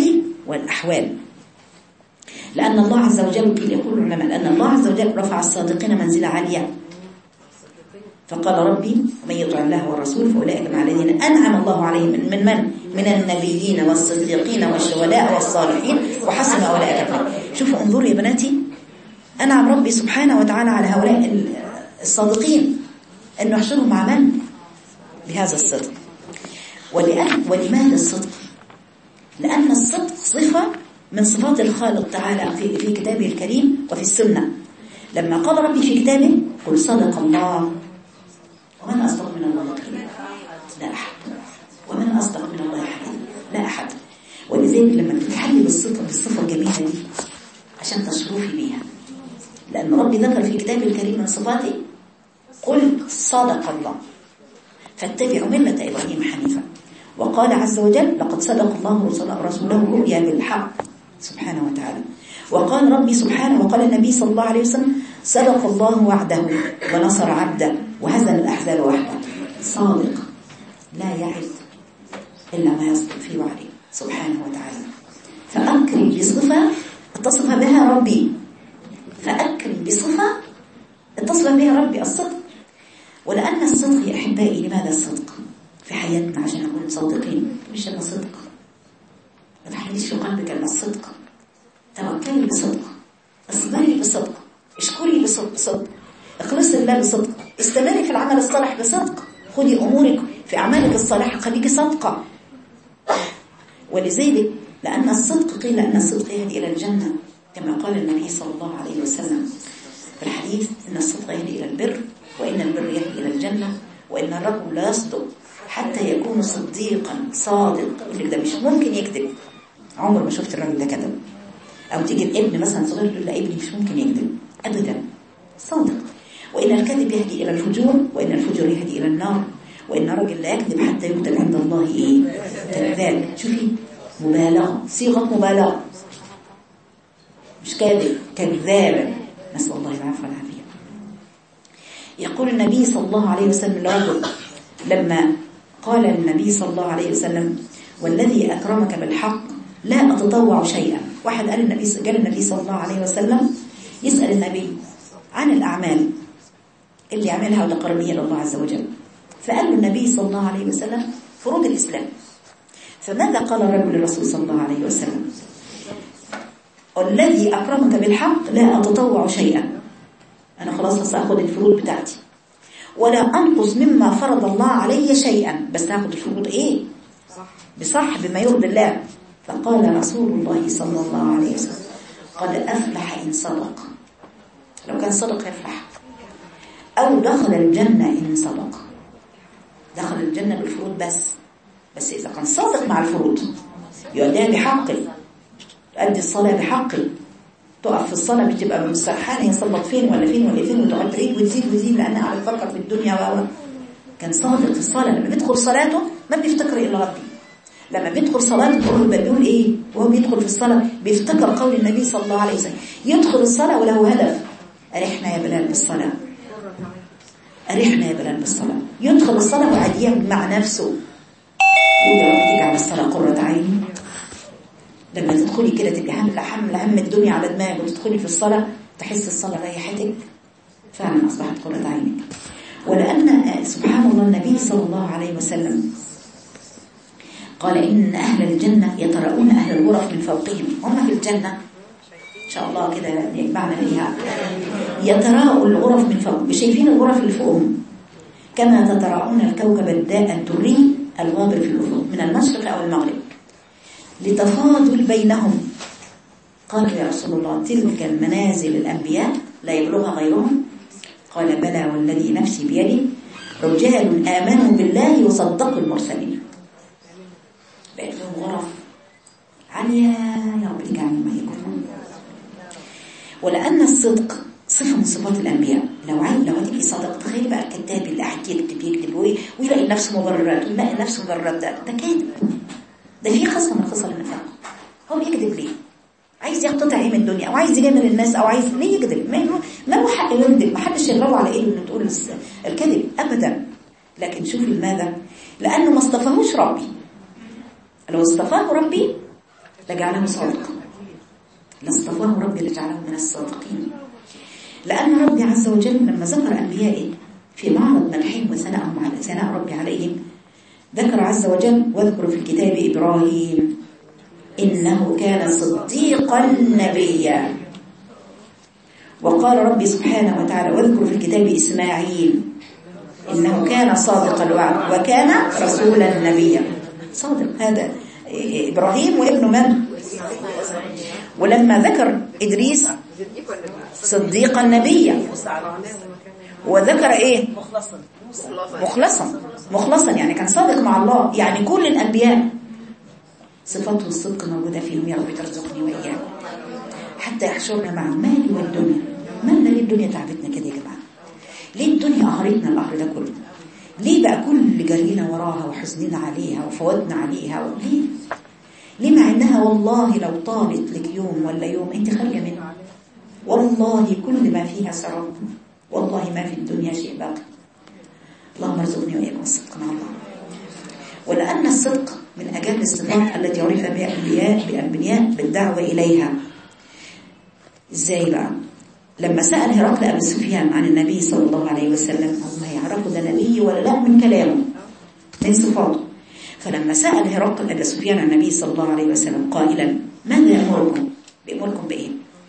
والأحوال. لأن الله عز وجل يقول العلماء لأن الله عز وجل رفع الصادقين منزلة عالية، فقال ربي ومن يطع الله والرسول فأولئك مع الذين أنعم الله عليهم من النبيين والصديقين والشهداء والصالحين وحسن أولئك رفيقا. شوفوا انظروا يا بناتي، أنعم ربي سبحانه وتعالى على هؤلاء الصادقين أنه يحشرهم مع من؟ بهذا الصدق. ولماذا الصدق؟ لأن الصدق صفة من صفات الخالق تعالى في كتابه الكريم وفي السنة. لما قال ربي في كتابه قل صدق الله ومن أصدق من الله قيلا لا أحد، ومن أصدق من الله حديثا لا أحد. ولذلك لما تتحلي بالصفة الجميلة دي عشان تشرفي بيها، لأن ربي ذكر في كتابه الكريم من صفاته قل صدق الله فاتبعوا ملة إبراهيم حنيفا. وقال عز وجل لقد صدق الله رسوله الرؤيا بالحق سبحانه وتعالى. وقال ربي سبحانه وقال النبي صلى الله عليه وسلم صدق الله وعده ونصر عبده وهزم الأحزاب وحده. صادق لا يعد إلا ما يصدق في وعده سبحانه وتعالى. فأكرم بصفة اتصف بها ربي، فأكرم بصفة اتصف بها ربي الصدق. ولأن الصدق يا أحبائي، لماذا الصدق في حياتنا؟ عشان نكون صادقين. مش أن صدق ما تحمليش في قلبك أن الصدق، توكلي بصدق، اصبري بصدق، اشكري بصدق، اخلصي لله بصدق، استمري في العمل الصالح بصدق، خدي أمورك في أعمالك الصالحة خليكي صادقة. ولذلك لأن الصدق قيل أن الصدق يهدي إلى الجنة كما قال النبي صلى الله عليه وسلم في الحديث إن الصدق يهدي إلى البر وإن البر يهدي إلى الجنة وإن الرجل لا يصدق حتى يكون صديقا صادق. يقول لك ده مش ممكن يكذب، عمر ما شفت الراجل ده كذب. أو تيجي الابن مثلا صغير يقول لا ابني مش ممكن يكذب أبدا، صادق. وإن الكذب يهدي إلى الفجور وإن الفجور يهدي إلى النار وإن الرجل لا يكذب حتى يكتب عند الله كذاب. شوفي مبالغة، صيغة مبالغة، مش كاذب، كذاب، نسأل الله العفو والعافية. يقول النبي صلى الله عليه وسلم لرجل لما قال النبي صلى الله عليه وسلم والذي أكرمك بالحق لا أتطوع شيئا. واحد قال النبي صلى الله عليه وسلم يسأل النبي عن الأعمال اللي يعملها وتقرب بها لله عز وجل، فقال له النبي صلى الله عليه وسلم فروض الإسلام. فماذا قال الرجل للرسول صلى الله عليه وسلم؟ الذي أكرمك بالحق لا أتطوع شيئا، أنا خلاص سأخذ الفروض بتاعتي ولا أنقص مما فرض الله علي شيئا، بس هاخذ الفروض إيه؟ بصح بما يرضي الله. فقال رسول الله صلى الله عليه وسلم قد أفلح إن صدق، لو كان صدق يفلح، أو دخل الجنة إن صدق، دخل الجنة بالفروض بس إذا كان صادق مع الفروض يؤديها بحقه، تؤدي الصلاة بحقه، تقف في الصلاة مش تبقى مسترحانة يصلت فين ولا فين ولا فين وتقعد تعيد وتزيد لأنها على تفكر في الدنيا. كان صادق في الصلاة، لما بيدخل صلاته ما بيفتكر إلا ربي، لما بيدخل صلاته بيقول إيه وهو بيدخل في الصلاة؟ بيفتكر قول النبي صلى الله عليه وسلم يدخل الصلاة وله هدف، أرحنا يا بلال بالصلاة، أرحنا يا بلال بالصلاة. يدخل الصلاة وعاد يعمل مع نفسه يقول يا رب تجعل الصلاة قرة عيني. لما تدخلي كده تبقى هم الدنيا على دماغك وتدخلي في الصلاة تحس الصلاة ريحتك، فعلا أصبحت قرة عينك. ولأن سبحان الله النبي صلى الله عليه وسلم قال إن أهل الجنة يتراءون أهل الغرف من فوقهم. هم في الجنة إن شاء الله كده يجمعنا فيها، يتراءوا الغرف من فوق، شايفين الغرف اللي فوقهم كما تتراءون الكوكب الدري الغابر في الأفق من المشرق أو المغرب لتفاضل بينهم. قال يا رسول الله تلك المنازل الأنبياء لا يبلغها غيرهم؟ قال بلى والذي نفسي بيدي رجال آمنوا بالله وصدقوا المرسلين. بقت لهم غرف عالية يا رب تجعلنا ما يكون. ولأن الصدق صفة من صفات الأنبياء. لو هتبقي صادق، تخيل بقى الكتاب اللي قاعد يكتب ويلاقي نفسه مبررات ويلاقي نفسه مبررات، ده كاذب، ده فيه خصلة من خصال النفاق. هو بيكذب ليه؟ عايز يقتطع ايه من الدنيا او عايز يجامل الناس او عايز ليه يكذب؟ ما له حق يكذب، ما حدش يضربه على ايه انه تقول الكذب ابدا. لكن شوفي لماذا؟ لانه ما اصطفاهوش ربي. لو اصطفاه ربي لجعله صادق، لاصطفاه ربي لجعله من الصادقين. لأن ربي عز وجل لما ذكر أنبيائه في معرض مدحهم وثناء ربي عليهم ذكر عز وجل: واذكر في الكتاب إبراهيم إنه كان صديقا نبيا. وقال ربي سبحانه وتعالى: واذكر في الكتاب إسماعيل إنه كان صادق الوعد وكان رسولا نبيا. صادق هذا إبراهيم وابن من؟ ولما ذكر إدريس صديقا نبيا، وذكر إيه؟ مخلصا يعني كان صادق مع الله. يعني كل الأنبياء صفاته الصدق موجودة فيهم. يا رب ترزقني وإياكم حتى يحشرنا مع المال والدنيا. مالنا ليه الدنيا تعبتنا كده يا جماعة؟ ليه الدنيا قهرتنا القهر ده كله؟ ليه بقى كل جرينا وراها وحزننا عليها وفوتنا عليها؟ ليه مع انها والله لو طالت لك يوم ولا يوم انت خارجه منها، والله كل ما فيها سراب، والله ما في الدنيا شيء باقي. اللهم ارزقني واياكم الصدق مع الله. ولان الصدق من اجل الصفات التي عرف بها الانبياء بالدعوه اليها. ازاي بقى؟ لما سأل هرقل أبي سفيان عن النبي صلى الله عليه وسلم، هم هيعرفوا ده نبي ولا لا من كلامه من صفاته. فلما سأل هرقل أبي سفيان عن النبي صلى الله عليه وسلم قائلا: ماذا يأمركم؟ بيأمركم بإيه؟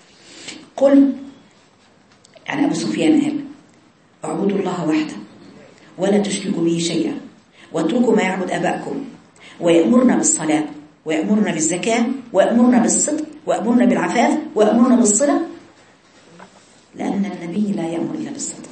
قل، يعني أبو سفيان قال: اعبدوا الله وحده ولا تشركوا به شيئا واتركوا ما يعبد آبائكم، ويأمرنا بالصلاة ويأمرنا بالزكاة ويأمرنا بالصدق ويأمرنا بالعفاف ويأمرنا بالصلة. لأن النبي لا يأمر إلا بالصدق،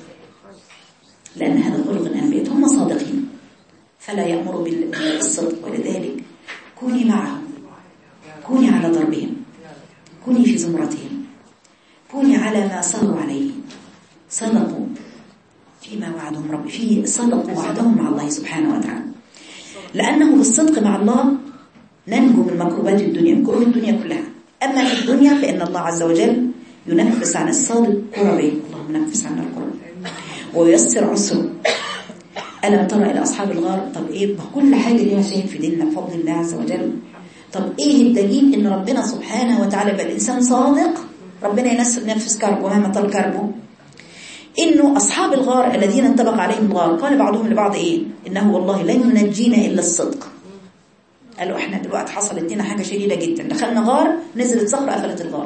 لأن هذا خلق الأنبياء، هم صادقين فلا يأمروا بالصدق. ولذلك كوني معهم، كوني على ضربهم، كوني في زمرتهم، كوني على ما صاروا عليه. صدقوا فيما وعدهم ربي، صدقوا وعدهم مع الله سبحانه وتعالى. لأنه بالصدق مع الله ننجو من مكروبات الدنيا، من كروب الدنيا كلها. أما في الدنيا فإن الله عز وجل ينفس عن الصادق كربه، اللهم نفس عنا الكرب وييسر عسره. ألم ترى إلى أصحاب الغار؟ طب إيه؟ كل حاجة ليها شيء في ديننا بفضل الله عز وجل. طب إيه الدليل إن ربنا سبحانه وتعالى بقى الإنسان صادق ربنا ينفس كربه مهما طال كربه؟ إنه أصحاب الغار الذين انطبق عليهم الغار قال بعضهم لبعض إيه؟ إنه والله لن ينجينا إلا الصدق. قالوا إحنا دلوقتي حصلت لنا حاجة شديدة جدا، دخلنا غار نزلت صخرة قفلت الغار،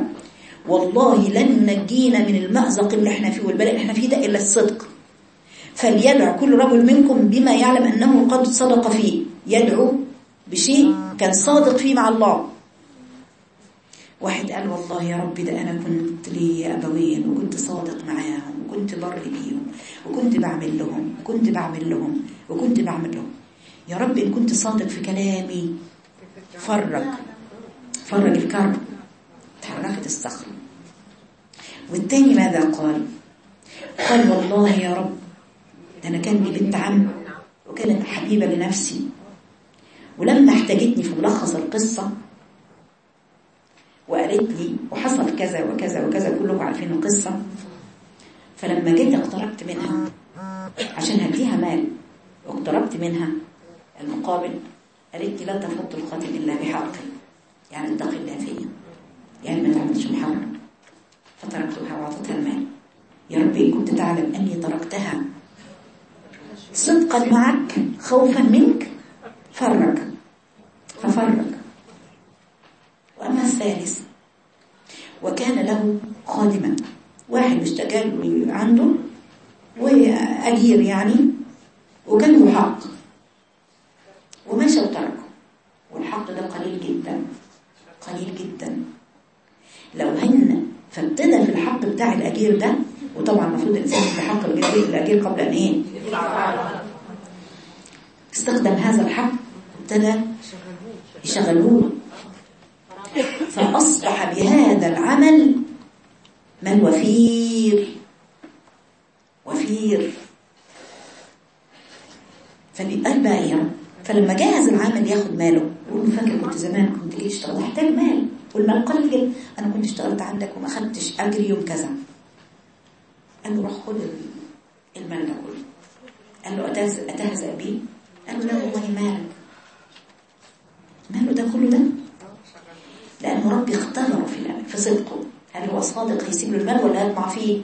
والله لن ينجينا من المأزق اللي احنا فيه والبلاء اللي احنا فيه ده إلا الصدق. فليدع كل رجل منكم بما يعلم أنه قد صدق فيه، يدعو بشيء كان صادق فيه مع الله. واحد قال: والله يا رب ده أنا كنت لي أبوين وكنت صادق معاهم وكنت بر بيهم وكنت بعمل لهم وكنت بعمل لهم وكنت بعمل لهم. يا رب إن كنت صادق في كلامي فرج الكرب، تحركت الصخرة. والتاني ماذا قال؟ قال: والله يا رب ده أنا كان لي بنت عم وكانت حبيبة لنفسي، ولما احتاجتني في ملخص القصة وقالت لي وحصل كذا وكذا وكذا، كلكم عارفين القصة، فلما جيت اقتربت منها عشان هديها مال واقتربت منها المقابل، قالت لي: لا تفض الخاتم إلا بحقي، يعني اتقي الله فيا، يعني ما تعملش محاولة. فتركتها وعطتها المال. يا رب إن كنت تعلم أني تركتها صدقا معك خوفا منك ففرج. وأما الثالث وكان له خادما، واحد اشتغل عنده وأجير يعني، وكان له حق ومشى وتركه، والحق ده قليل جدا. لو هن فابتدى في الحق بتاع الأجير ده، وطبعا المفروض الإنسان في حق الأجير قبل أن إيه؟ استخدم هذا الحق، ابتدى يشغلوه، فأصبح بهذا العمل من وفير فالبائع. فلما جهز العامل ياخد ماله، يقول: فاكر كنت زمان كنت جاي اشتغل محتاج مال، والمال قليل جدا، انا كنت اشتغلت عندك وما خدتش اجر يوم كذا. قال له: روح خد المال ده كله. قال له: اتهزأ بيه؟ قال له: لا والله ماله ده كله ده لأنه ربي اختبره في صدقه، هل هو صادق يسيب له المال ولا يطمع فيه؟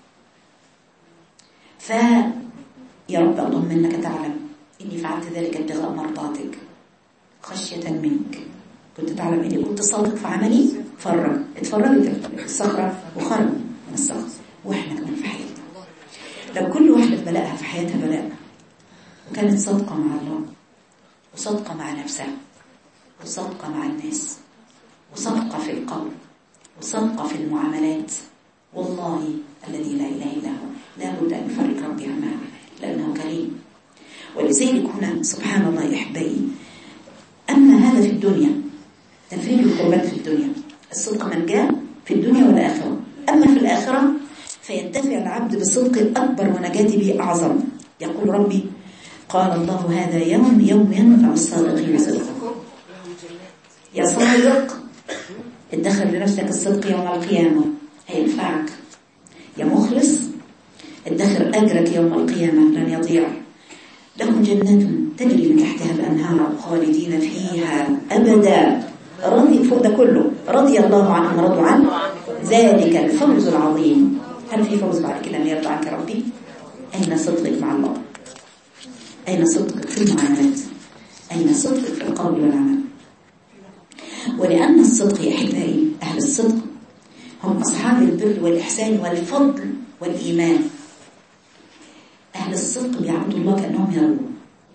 يا رب اللهم إنك تعلم إني فعلت ذلك ابتغاء مرضاتك خشية منك، كنت تعلم إني كنت صادق في عملي، اتفرجت الصخرة وخرج من الصخرة. وإحنا كمان في حياتنا لو كل واحدة بلاءها في حياتها بلاء وكانت صادقة مع الله وصادقة مع نفسها وصادقة مع الناس وصادقة في القول وصادقة في المعاملات، والله الذي لا إله إلا هو لا بد أن يفرق ربي عنها لأنه كريم. ولذلك هنا سبحان الله يا أحبائي، أما هذا في الدنيا تفريج الكربات في الدنيا، الصدق من جاء في الدنيا والآخرة. أما في الآخرة فينتفع العبد بالصدق الأكبر ونجاته به أعظم. يقول ربي قال الله هذا يوم ينفع الصادقين صدقهم. يا صادق ادخر لنفسك الصدق يوم القيامة هينفعك، يا مخلص ادخر أجرك يوم القيامة لن يضيع. لهم جنات تجري من تحتها الأنهار خالدين فيها أبدا، رضي فوق ده كله، رضي الله عنهم ورضوا عنه ذلك الفوز العظيم. هل في فوز بعد كده أن يرضى عنك ربي؟ أين صدقك مع الله؟ أين صدقك في المعاملات؟ أين صدقك في القول والعمل؟ ولأن الصدق يا أحبائي، أهل الصدق هم أصحاب البر والإحسان والفضل والإيمان. أهل الصدق بيعبدوا الله كأنهم يرون،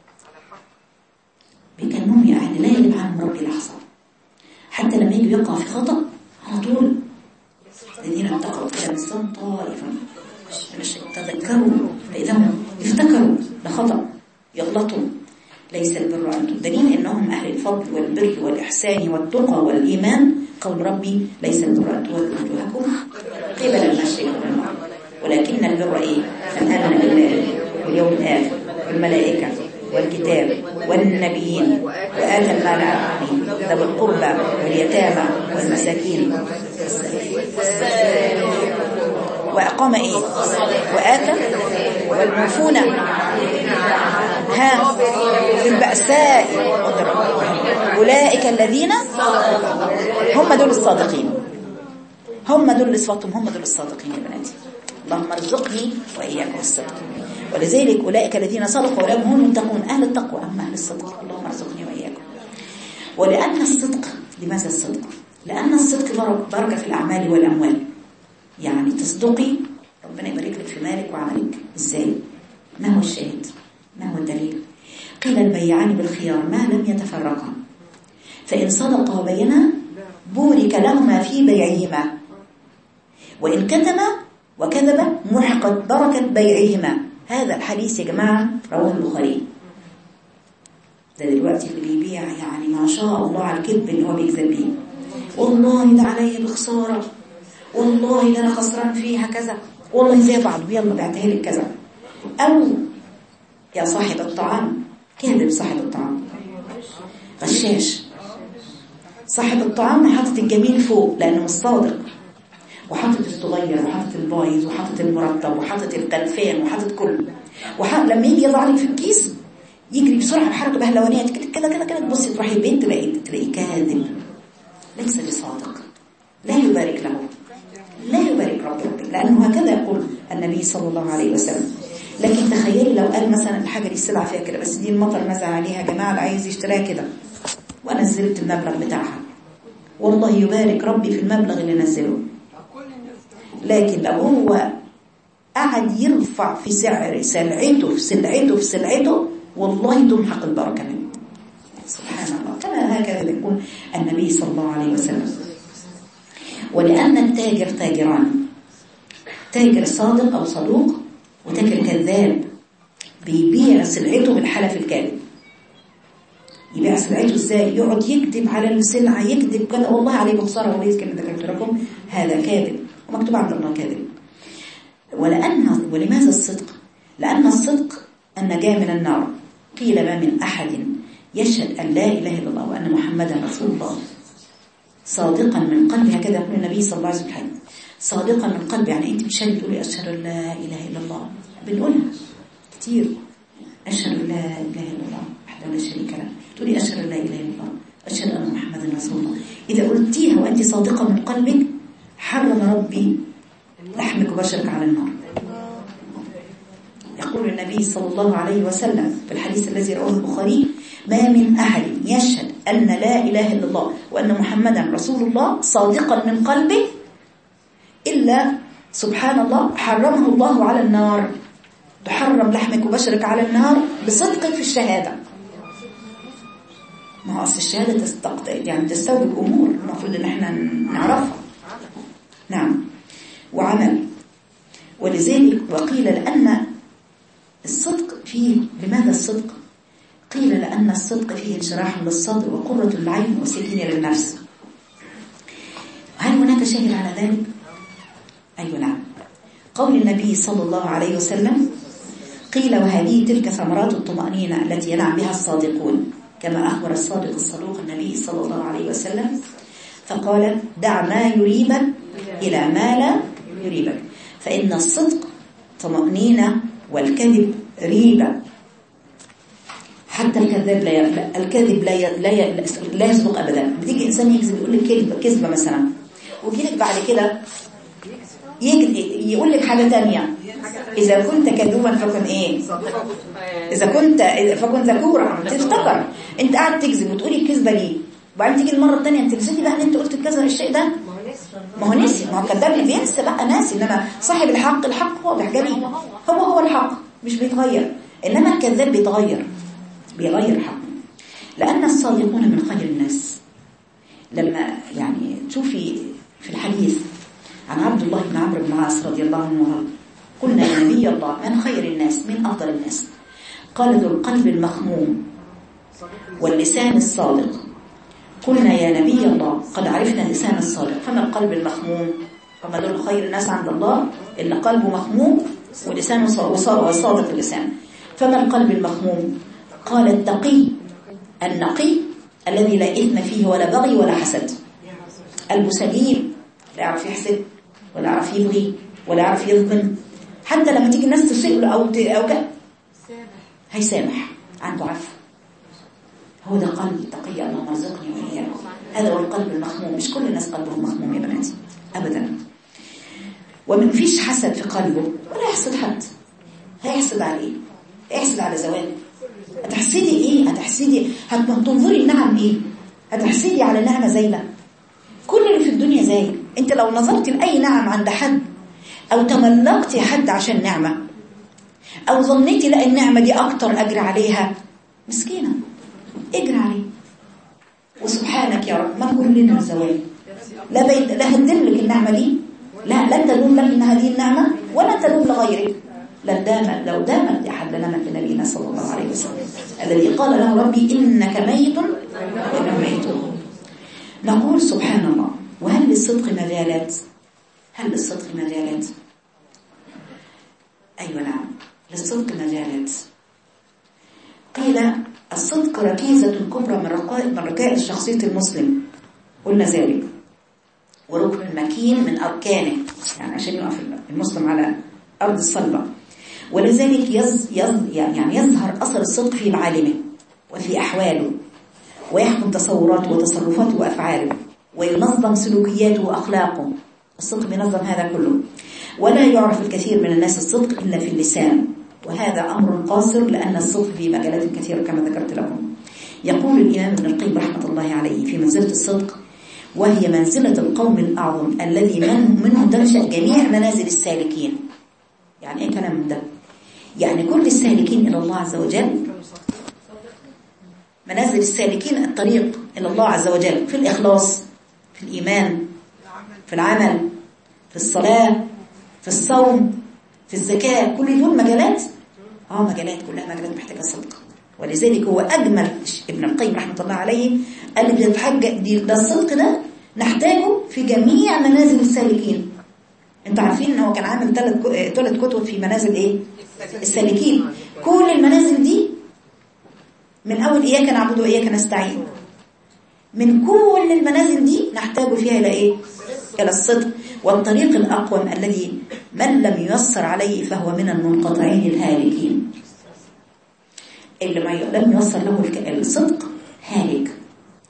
كأنهم يعني لا يغيب عنهم ربي لحظة، حتى لما يجي يقع في خطأ على طول الذين اتقوا إلى مسهم طائفة تذكروا فإذا هم افتكروا لخطأ يغلطوا. ليس البر أن دليل إنهم أهل الفضل والبر والإحسان والتقى والإيمان. قول ربي ليس البر أن تولوا وجوهكم قبل المشرق والمغرب ولكن البر إيه؟ أن آمن بالله واليوم الآخر والملائكة والكتاب والنبيين وآتى المال على ذوي القربى واليتامى والمساكين وأقام إيه؟ وآتى والموفون بالبأساء أولئك الذين هم دول الصادقين، هم دول صفاتهم، هم دول الصادقين يا بناتي. اللهم ارزقني وإياكم الصدق. ولذلك أولئك الذين صدقوا أولئك هم المتقون، أهل التقوى أما أهل الصدق. اللهم ارزقني وإياكم. ولأن الصدق، لماذا الصدق؟ لأن الصدق بركة في الأعمال والأموال. يعني تصدقي ربنا يبارك لك في مالك وعملك. إزاي؟ ما هو الشاهد؟ ما هو الدليل؟ قيل البيعان بالخيار ما لم يتفرقا، فإن صدقا وبينا بورك لهما في بيعهما، وإن كتما وكذب محقت بركة بيعهما. هذا الحديث يا جماعة رواه البخاري. ده دلوقتي اللي بيبيع يعني ما شاء الله على الكذب اللي هو بيكذب بيه، والله ده عليا بخسارة، والله ده أنا خسران فيها كذا، والله زي بعض يلا بعتها لك كذا. أو يا صاحب الطعام، كذب صاحب الطعام، غشاش. صاحب الطعام حاطط الجميل فوق لأنه مش صادق، وحاطط الصغير وحاطط البايظ وحاطط المرتب وحاطط التلفان وحاطط كله، لما يجي يضع لك في الكيس يجري بسرعة بحركة بهلوانية كده كده كده تبصي تروحي البيت تلاقيه كاذب، ليس بصادق، لا يبارك له، لا يبارك ربك، لأنه هكذا يقول النبي صلى الله عليه وسلم. لكن تخيلي لو قال مثلا الحاجة دي السلعة فيها كده، بس دي المطر نزل عليها يا جماعة اللي عايز يشتريها كده وأنا نزلت المبلغ بتاعها، والله يبارك ربي في المبلغ اللي نزله. لكن لو هو قعد يرفع في سعر سلعته والله تمحق البركة منه. سبحان الله. كما هكذا يقول النبي صلى الله عليه وسلم. ولأن التاجر تاجران، تاجر صادق أو صدوق وتاجر كذاب، بيبيع سلعته بالحلف الكاذب. يبيع سلعته ازاي؟ يقعد يكذب على السلعة، يكذب كذا والله عليه بخسارة وليس كما ذكرت لكم، هذا كاذب ومكتوب عند الله كاذب. ولماذا الصدق؟ لأن الصدق النجاة من النار. قيل ما من أحد يشهد أن لا إله إلا الله وأن محمدا رسول الله صادقا من قلبه، هكذا يقول النبي صلى الله عليه وسلم، صادقا من قلب. يعني أنت مش بتقولي أشهد أن لا إله إلا الله، بنقولها كتير، أشهد أن لا إله إلا الله وحده لا شريك له، تقولي أشهد أن لا إله إلا الله، أشهد أن محمدا رسول الله. إذا قلتيها وأنت صادقة من قلبك حرم ربي لحمك وبشرك على النار. يقول النبي صلى الله عليه وسلم في الحديث الذي رواه البخاري: ما من أحد يشهد أن لا إله إلا الله وأن محمدا رسول الله صادقا من قلبه إلا سبحان الله حرمه الله على النار. تحرم لحمك وبشرك على النار بصدقك في الشهادة. ما هو أصل الشهادة يعني تستوجب أمور المفروض أن احنا نعرفها. نعم. وعمل. ولذلك وقيل لأن الصدق فيه، لماذا الصدق؟ قيل لأن الصدق فيه انشراح للصدر وقرة العين وسكينة للنفس. هل هناك شاهد على ذلك؟ أيوة نعم. قول النبي صلى الله عليه وسلم: قيل وهذه تلك ثمرات الطمأنينة التي ينعم بها الصادقون، كما أخبر الصادق الصدوق النبي صلى الله عليه وسلم فقال: دع ما يريبك إلى ما لا يريبك، فإن الصدق طمأنينة والكذب ريبة. حتى الكذب لا يصدق أبدا. بتيجي إنسان يكذب يقول لك كذبة مثلا، ويجيلك بعد كده يقول لك حاجة تانية: إذا كنت كذوبا فكن إيه؟ إذا كنت فكن ذكورا. تفتكر أنت قاعد تكذب وتقولي الكذبة ليه، وبعدين تيجي المرة التانية أنت نسيتي بقى أن أنت قلت كذا الشيء ده. ما هو نسي، ما هو كذاب اللي بينسى بقى ناسي. إنما صاحب الحق واضح جميل، هو الحق مش بيتغير. إنما الكذاب بيغير حقه. لأن الصادقون من خير الناس. لما يعني تشوفي في الحديث عن عبد الله بن عمرو بن العاص رضي الله عنه: قلنا يا نبي الله من خير الناس، من أفضل الناس؟ قال: ذو القلب المخموم واللسان الصادق. قلنا يا نبي الله قد عرفنا اللسان الصادق، فما القلب المخموم؟ فما دول خير الناس عند الله إن قلبه مخموم ولسانه صادق اللسان. فما القلب المخموم؟ قال: التقي النقي الذي لا إثم فيه ولا بغي ولا حسد. قلبه سليم، لا يعرف يحسد ولا يعرف يبغي ولا يعرف يظلم. حتى لما تيجي الناس تسئله أو هيسامح، عنده عفو. هو ده قلب تقي. اللهم ارزقني وإياكم. هذا هو القلب المخموم. مش كل الناس قلبهم مخموم يا بناتي أبدا. ومن فيش حسد في قلبه ولا يحسد حد. هيحسد على إيه؟ هيحسد على زواج. هتحسدي إيه؟ هتنظري النعم إيه؟ هتحسدي على نعمة زايلة؟ كل اللي في الدنيا زايل. انت لو نظرت لأي نعم عند حد أو تملقتي حد عشان نعمة أو ظنيتي لا النعمة دي أكتر أجر عليها، مسكينة اجر عليه. وسبحانك يا رب ما كلنا زوال. لا هندم لك النعمة دي، لن تدوم لك إن هذه النعمة ولا تدوم لغيرك. لو دامت أحد لنمت لنبينا صلى الله عليه وسلم الذي قال له ربي إنك ميت وإنك ميت. نقول سبحان الله. وهل للصدق مجالات؟ أيوة نعم، للصدق مجالات. قيل الصدق ركيزة كبرى من ركائز شخصية المسلم، قلنا ذلك، وركن مكين من أركانه، يعني عشان يقف المسلم على أرض الصلبة. ولذلك يظهر أثر الصدق في معالمه وفي أحواله، ويحكم تصوراته وتصرفاته وأفعاله، وينظم سلوكياته وأخلاقه. الصدق بينظم هذا كله. ولا يعرف الكثير من الناس الصدق إلا في اللسان، وهذا أمر قاصر لأن الصدق في مجالات كثيرة كما ذكرت لكم. يقول الإمام ابن القيم رحمة الله عليه في منزلة الصدق: وهي منزلة القوم الأعظم الذي منه تنشأ جميع منازل السالكين. يعني إيه كلام ده؟ يعني كل السالكين إلى الله عز وجل، منازل السالكين الطريق إلى الله عز وجل في الإخلاص، في الإيمان، في العمل، في الصلاة، في الصوم، في الزكاة. كل دول مجالات مجالات، كلها مجالات محتاجة صدق. ولذلك هو أجمل ابن القيم رحمة الله عليه قال لي ده الصدق ده نحتاجه في جميع منازل السالكين. انتوا عارفين انه كان عامل 3 كتب في منازل ايه السالكين. كل المنازل دي من اول اياك نعبد واياك نستعين، من كل المنازل دي نحتاج فيها الى ايه؟ الى الصدق. والطريق الاقوم الذي من لم ييسر عليه فهو من المنقطعين اللي ما لم ييسر له الصدق هالك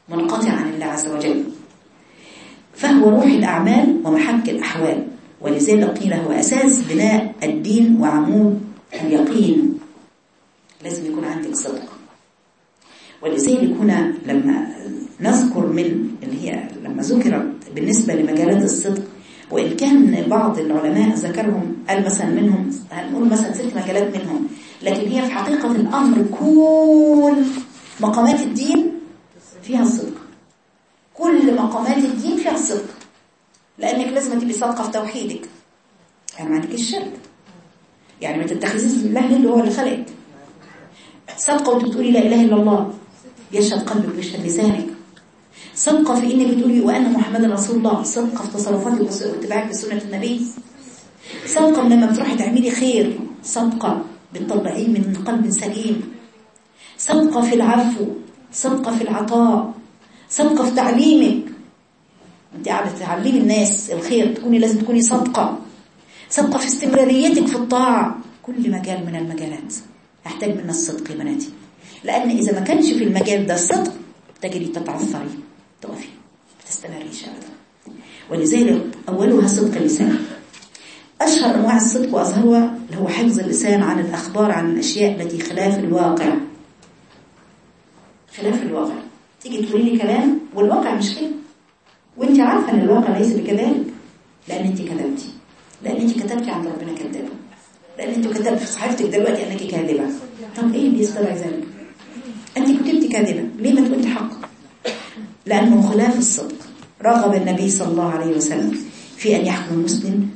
منقطع عن الله عز وجل، فهو روح الأعمال ومحك الأحوال، ولذلك قيل هو أساس بناء الدين وعمود اليقين. لازم يكون عندك صدق. ولذلك هنا لما نذكر من اللي هي لما ذكرت بالنسبة لمجالات الصدق، وإن كان بعض العلماء ذكرهم قال مثلا منهم هنقول مثلا 6 مجالات منهم، لكن هي في حقيقة الأمر كل مقامات الدين فيها الصدق. كل مقامات الدين فيها الصدق، لأنك لازم تبقي صادقة في توحيدك، يعني ما عندك الشرك، يعني ما تتخذيش بالله اللي هو اللي خلقك، صادقة وتقولي لا إله إلا الله، يشهد قلبك ويشهد لسانك، صدقة في إنك بتقولي وأن محمد رسول الله، صدقة في تصرفاتك واتباعك لسنة النبي، صدقة لما بتروحي تعملي خير، صدقة بتطلعيه من قلب سليم، صدقة في العفو، صدقة في العطاء، صدقة في تعليمك، انت قاعدة تعلمي الناس الخير لازم تكوني صدقة، صدقة في استمراريتك في الطاعة. كل مجال من المجالات يحتاج منا الصدق يا بناتي، لأن إذا ما كانش في المجال ده الصدق تجري تتعثري، تقفي ما تستمريش أبدا. ولذلك أولها صدق اللسان. أشهر أنواع الصدق وأظهرها اللي هو حفظ اللسان عن الأخبار عن الأشياء التي خلاف الواقع. خلاف الواقع، تيجي تقولي لي كلام والواقع مش كده، وانت عارفة ان الواقع ليس بكذلك، لأن انت كذبتي، لأن انت كتبتي عند ربنا كذابة، لأن انت كتبت في صحيفتك دلوقتي أنك كاذبة. طب ايه اللي بيستدعي ذلك؟ انت كتبتي كاذبة، ليه ما تقولي حق؟ لأنه خلاف الصدق. رغب النبي صلى الله عليه وسلم في أن يحكم المسلم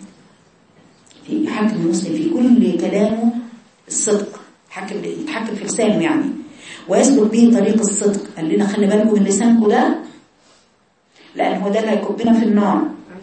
في كل كلامه الصدق، يتحكم في لسانه يعني، ويسلك به طريق الصدق. قال لنا خلي بالكم من لسانكم ده، لأن هو ده اللي هيكبنا في النار،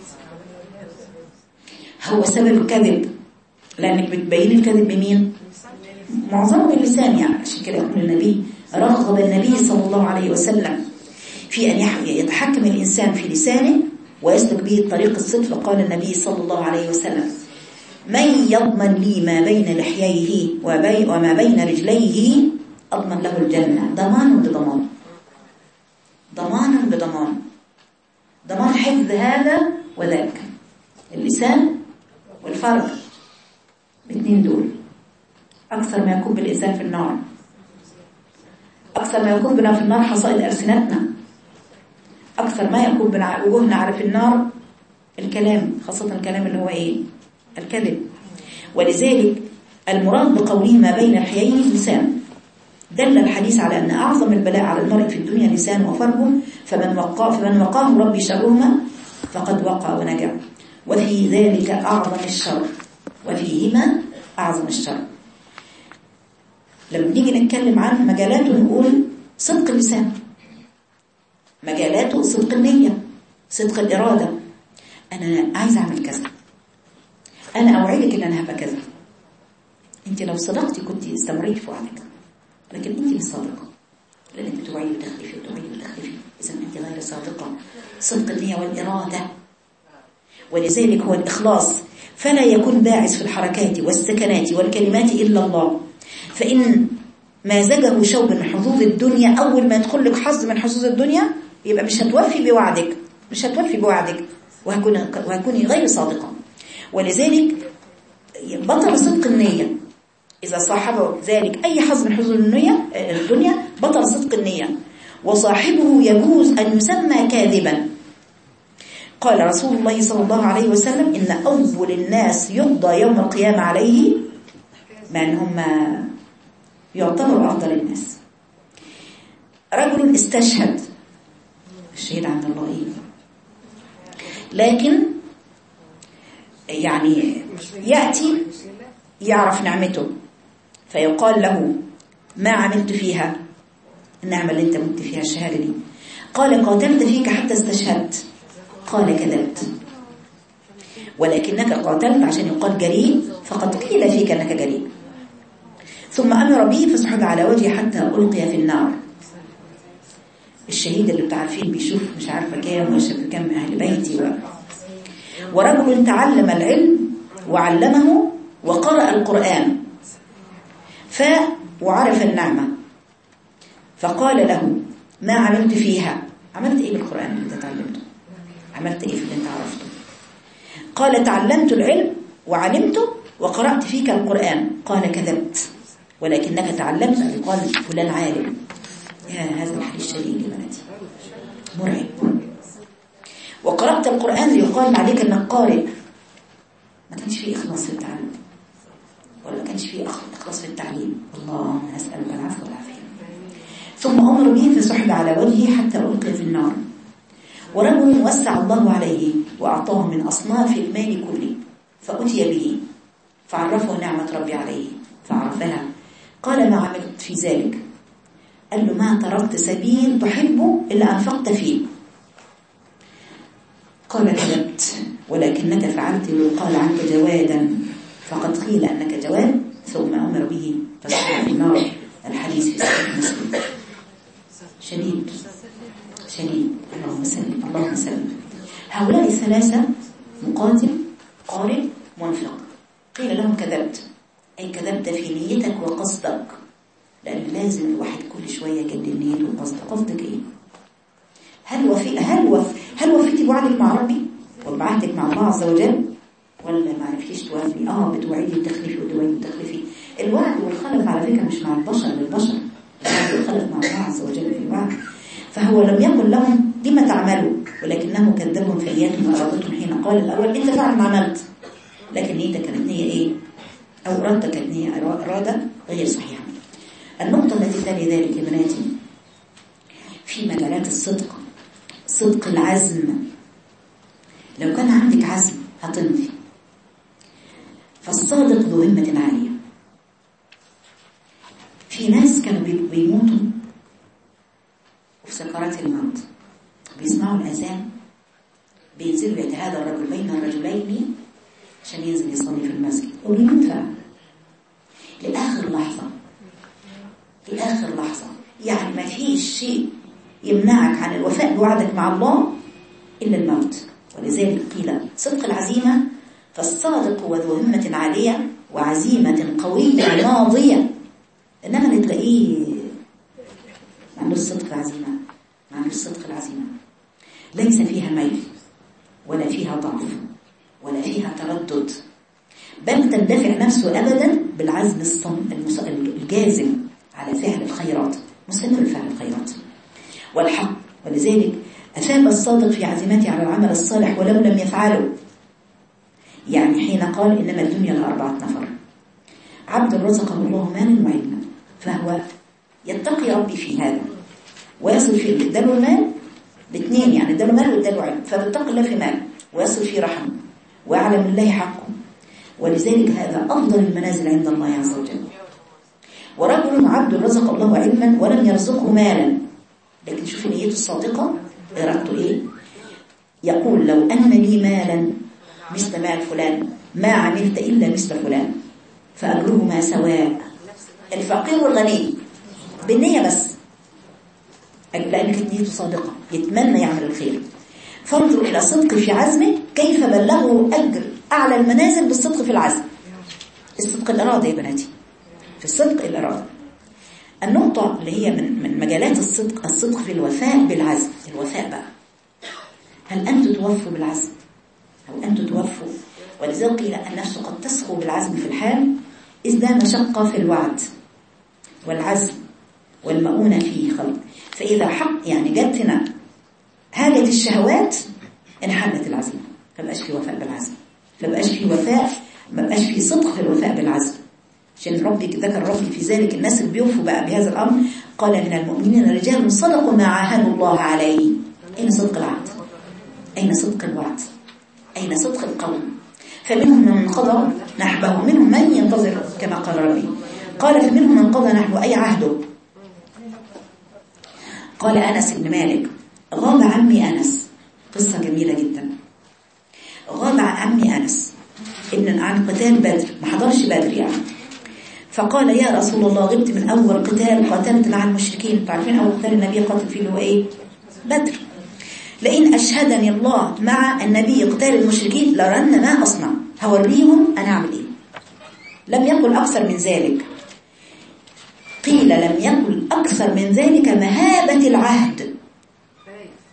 هو سبب الكذب، لأنك بتبين الكذب بمين؟ معظمه باللسان يعني. عشان كده يقول النبي رغب النبي صلى الله عليه وسلم في أن يتحكم الإنسان في لسانه ويسلك به طريق الصدق. فقال النبي صلى الله عليه وسلم من يضمن لي ما بين لحييه وما بين رجليه أضمن له الجنة. ضمان بضمان، ضمانا بضمان، ضمان حفظ هذا وذاك، اللسان والفرج، الاثنين دول أكثر ما يكون بالإنسان في النار، أكثر ما يكون بنا في النار حصائد ألسنتنا، أكثر ما يكون بنا وجوهنا على في النار الكلام، خاصة الكلام اللي هو إيه؟ الكذب. ولذلك المراد بقوله ما بين لحييه اللسان، دل الحديث على أن أعظم البلاء على المرء في الدنيا لسان وفرجه، فمن وقاه ربي شرهما فقد وقى ونجا، وفي ذلك أعظم الشر، وفيهما أعظم الشر. لما نيجي نتكلم عن مجالاته نقول صدق اللسان، مجالاته صدق النية، صدق الإرادة، أنا عايز أعمل كذا، أنا أوعدك إن أنا هبقى كذا. أنت لو صدقتي كنت استمريت في وعدك، لكن أنت مش صادقة، لأنك بتوعي وتخلفي وتوعي وتخلفي، إذا أنت غير صادقة. صدق النية والإرادة، ولذلك هو الإخلاص، فلا يكون باعث في الحركات والسكنات والكلمات إلا الله. فإن ما زجه شوب من حظوظ الدنيا، أول ما يدخل لك حظ من حظوظ الدنيا يبقى مش هتوفي بوعدك، مش هتوفي بوعدك، وهكوني غير صادقة. ولذلك بطل صدق النية، إذا صاحبه ذلك أي حظ من حظوظ الدنيا بطل صدق النية، وصاحبه يجوز أن يسمى كاذبا. قال رسول الله صلى الله عليه وسلم إن أول الناس يقضى يوم القيامة عليه، مع أنهم يعتبروا أفضل الناس، رجل استشهد، الشهيد عند الله إيه، لكن يعني يأتي يعرف نعمته فيقال له ما عملت فيها النعمة اللي انت مت فيها الشهادة دي؟ قال قاتلت فيك حتى استشهدت. قال كذبت، ولكنك قاتلت عشان يقال جريء، فقد قيل فيك أنك جريء. ثم أمر به فسحب على وجهه حتى ألقي في النار. الشهيد اللي بتعرفين بيشوف مش عارفة كام ويشوف كام أهل بيتي ورجل تعلم العلم وعلمه وقرأ القرآن وعرف النعمة، فقال له ما عملت فيها؟ عملت ايه بالقرآن اللي انت تعلمته؟ عملت ايه في اللي انت عرفته؟ قال تعلمت العلم وعلمته وقرأت فيك القرآن. قال كذبت ولكنك تعلمت. قال فلان عالم. يا هذا الحديث شديد يا بناتي، مرعب. وقرأت القرآن ليقال عليك انك قارئ. ما كانش فيه إخلاص في التعلم، ولا ما كانش فيه إخلاص في التعليم. اللهم أسألك العفو والعافية. ثم أمر به فسحب على وجهه حتى ألقي في النار. ورجل وسع الله عليه وأعطاه من أصناف المال كله، فأتي به فعرفه نعمة ربي عليه فعرفها. قال ما عملت في ذلك؟ قال له ما تركت سبيل تحبه إلا أنفقت فيه. قال كذبت ولكنك فعلت ويقال عنك جوادا، فقد قيل أنك جواد. ثم أمر به فسحب في النار. الحديث في صحيح مسلم. شديد شديد. اللهم سلم اللهم سلم. هؤلاء الثلاثة مقاتل قارئ منفق قيل لهم كذبت، أي كذبت في نيتك وقصدك، لأن لازم الواحد كل شوية يجدد نيته وقصدك. قصدك إيه؟ هل وفيتي بوعدك مع ربي وبعهدك مع الله عز وجل، ولا ما عرفتيش توفي؟ بتوعدي وتخلفي وتوعدي وتخلفي. الوعد والخلف على فكرة مش مع البشر للبشر، الوعد والخلف مع الله عز وجل في الوعد. فهو لم يقل لهم لما تعملوا، ولكنه كذبهم في نياتهم وإرادتهم حين قال الأول أنت فعلا ما عملت، لكن نيتك كانت نية إيه؟ أو إرادتك كانت نية إرادة غير صحيحة. النقطة التي تلي ذلك يا بناتي في مجالات الصدق، صدق العزم. لو كان عندك عزم هتنفي. فالصادق ذو همة عالية. في ناس كانوا بيموتوا وفي سكرات الموت بيسمعوا الأذان بينزلوا يتهادى الرجل بين الرجلين عشان ينزل يصلي في المسجد وبيموت فعلا لآخر لحظة. لآخر لحظة، يعني ما فيش شيء يمنعك عن الوفاء بوعدك مع الله إلا الموت. ولذلك قيل صدق العزيمة. فالصادق هو ذو همة عالية وعزيمة قوية ماضية. إنما اللي تلاقيه ما عندوش صدق العزيمة، ما عندوش صدق العزيمة، ليس فيها ميل ولا فيها ضعف ولا فيها تردد، بل تندفع نفسه أبدا بالعزم الجازم على فعل الخيرات، مستمر فعل الخيرات والحق. ولذلك أثاب الصادق في عزيمته على العمل الصالح ولو لم يفعله. يعني حين قال إنما الدنيا لأربعة نفر: عبد رزقه الله مالا وعلما، فهو يتقي ربي في هذا ويصل في اداله المال الاثنين، يعني اداله مال واداله علم، فبيتقي الله في مال ويصل في رحمه ويعلم الله حقه. ولذلك هذا أفضل المنازل عند الله عز وجل. ورجل عبد رزق الله علما ولم يرزقه مالا، لكن شوف نيته الصادقة، إرادته إيه؟ يقول لو أن لي مالا مثل مال فلان ما عملت إلا مثل فلان فأجرهما سواء. الفقير والغني بالنية بس، لأن كانت نيته صادقة، يتمنى يعمل الخير. فانظروا إلى صدق في عزمه كيف بلغه أجر أعلى المنازل بالصدق في العزم. الصدق الإرادة يا بناتي، في الصدق الإرادة. النقطة اللي هي من مجالات الصدق، الصدق في الوفاء بالعزم. الوفاء بقى، هل أنتم توفوا بالعزم أو أنتم توفوا؟ ولذلك قيل النفس قد تسخو بالعزم في الحال إذ لا مشقة في الوعد والعزم والمؤونة فيه خلق. فإذا حق يعني جاتنا هاجت الشهوات انحلت العزم، فبقاش في وفاء بالعزم، فبقاش في وفاء، ما بقاش في صدق في الوفاء بالعزم. عشان ربي ذكر ربي في ذلك الناس اللي بيوفوا بقى بهذا الأمر. قال من المؤمنين رجال صدقوا ما عاهدوا الله عليه. أين صدق العهد؟ أين صدق الوعد؟ أين صدق القول؟ فمنهم من قضى نحبه ومنهم من ينتظر كما قال ربي. قال فمنهم من قضى نحبه أي عهده. قال أنس بن مالك غاب عمي أنس، قصة جميلة جدا. غاب عمي أنس عن قتال بدر، ما حضرش بدر يعني. فقال يا رسول الله غبت من أول قتال قاتلت مع المشركين. تعرفين أول قتال النبي قاتل فيه هو إيه؟ بدر. لئن أشهدني الله مع النبي قتال المشركين لرن ما أصنع، هوريهم أنا أعمل إيه. لم يقل أكثر من ذلك. قيل لم يقل أكثر من ذلك مهابة العهد،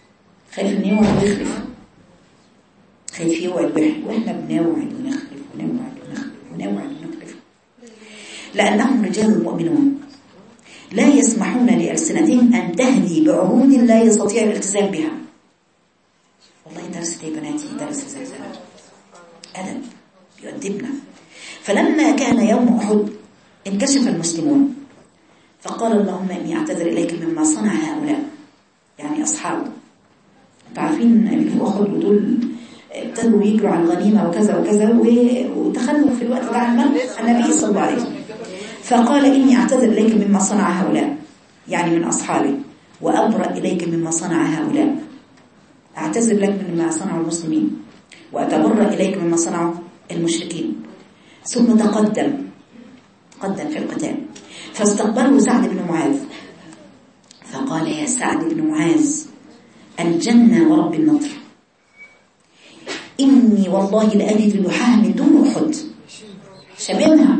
خايف ان يوعد ويخلف، خايف يوعد ويخلف، واحنا بنوعد ونخلف ونوعد ونخلف ونوعد ونخلف، لأنهم رجال مؤمنون لا يسمحون لألسنتهم أن تهدي بعهود لا يستطيع الالتزام بها. والله درس يا بناتي، درس زلزال أدب يؤدبنا. فلما كان يوم أحد انكشف المسلمون فقال اللهم إني أعتذر إليك مما صنع هؤلاء، يعني أصحابه. تعرفين اللي في أحد ودول ابتدوا يجروا على الغنيمة وكذا وكذا وتخلوا في الوقت ده عن النبي صلى الله عليه وسلم. فقال إني أعتذر إليك مما صنع هؤلاء، يعني من أصحابي، وأبرأ إليك مما صنع هؤلاء. أعتذر لك مما صنعوا المسلمين وأتبرأ إليك مما صنعوا المشركين. ثم تقدم في القتال، فاستقبله سعد بن معاذ فقال يا سعد بن معاذ الجنة ورب النضر، إني والله لأجد لحاها من دون أحد شبابها.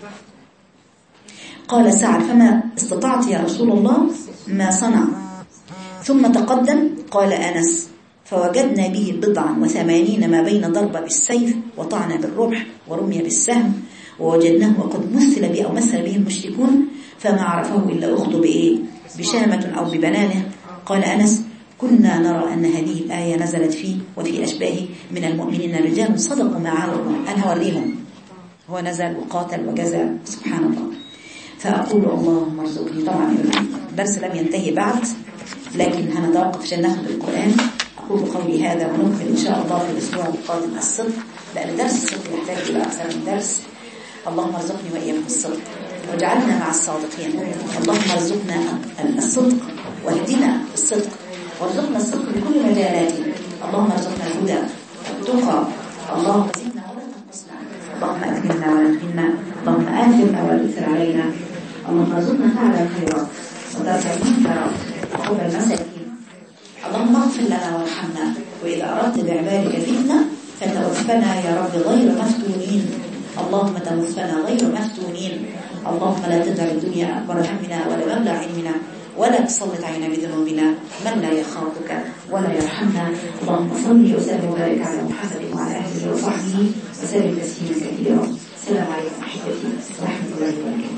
قال سعد فما استطعت يا رسول الله ما صنع. ثم تقدم قال أنس فوجدنا به 89 ما بين ضربة بالسيف وطعن بالرمح ورمي بالسهم، ووجدناه وقد مثل به أو مثل به المشركون فما عرفه إلا أخته بإيه؟ بشامة أو ببنانه. قال أنس كنا نرى أن هذه الآية نزلت فيه وفي أشباهه من المؤمنين رجال صدقوا ما عاهدوا الله. أنا هوريهم، هو نزل وقاتل وجزى سبحان الله. فأقول اللهم ارزقني. طبعا الدرس لم ينتهي بعد، لكن هنتوقف عشان ناخد القرآن. أقول قولي هذا ونكمل إن شاء الله في الأسبوع القادم الصدق، لأن درس الصدق يحتاج إلى أكثر من درس. اللهم ارزقني وإياكم الصدق واجعلنا مع الصادقين. اللهم ارزقنا الصدق واهدنا الصدق وارزقنا الصدق بكل مجالاته. اللهم ارزقنا الهدى والتقى. اللهم زدنا ولا تنقصنا. اللهم أكرمنا ولا تهنا. اللهم آثرنا ولا تؤثر علينا. اللهم ارزقنا فعل الخيرات وترك المنكرات وحب المساكين. اللهم اغفر لنا وارحمنا، وإذا أردت بعبادك فتنة فتوفنا يا رب غير مفتونين. اللهم توفنا غير مفتونين. اللهم لا تجعل الدنيا أكبر همنا ولا مبلغ علمنا ولا تسلط علينا بذنوبنا من لا يخافك ولا يرحمنا. اللهم صل وسلم وبارك على محمد وعلى آله وصحبه وسلم تسليما كثيرا. السلام عليكم أحبتي.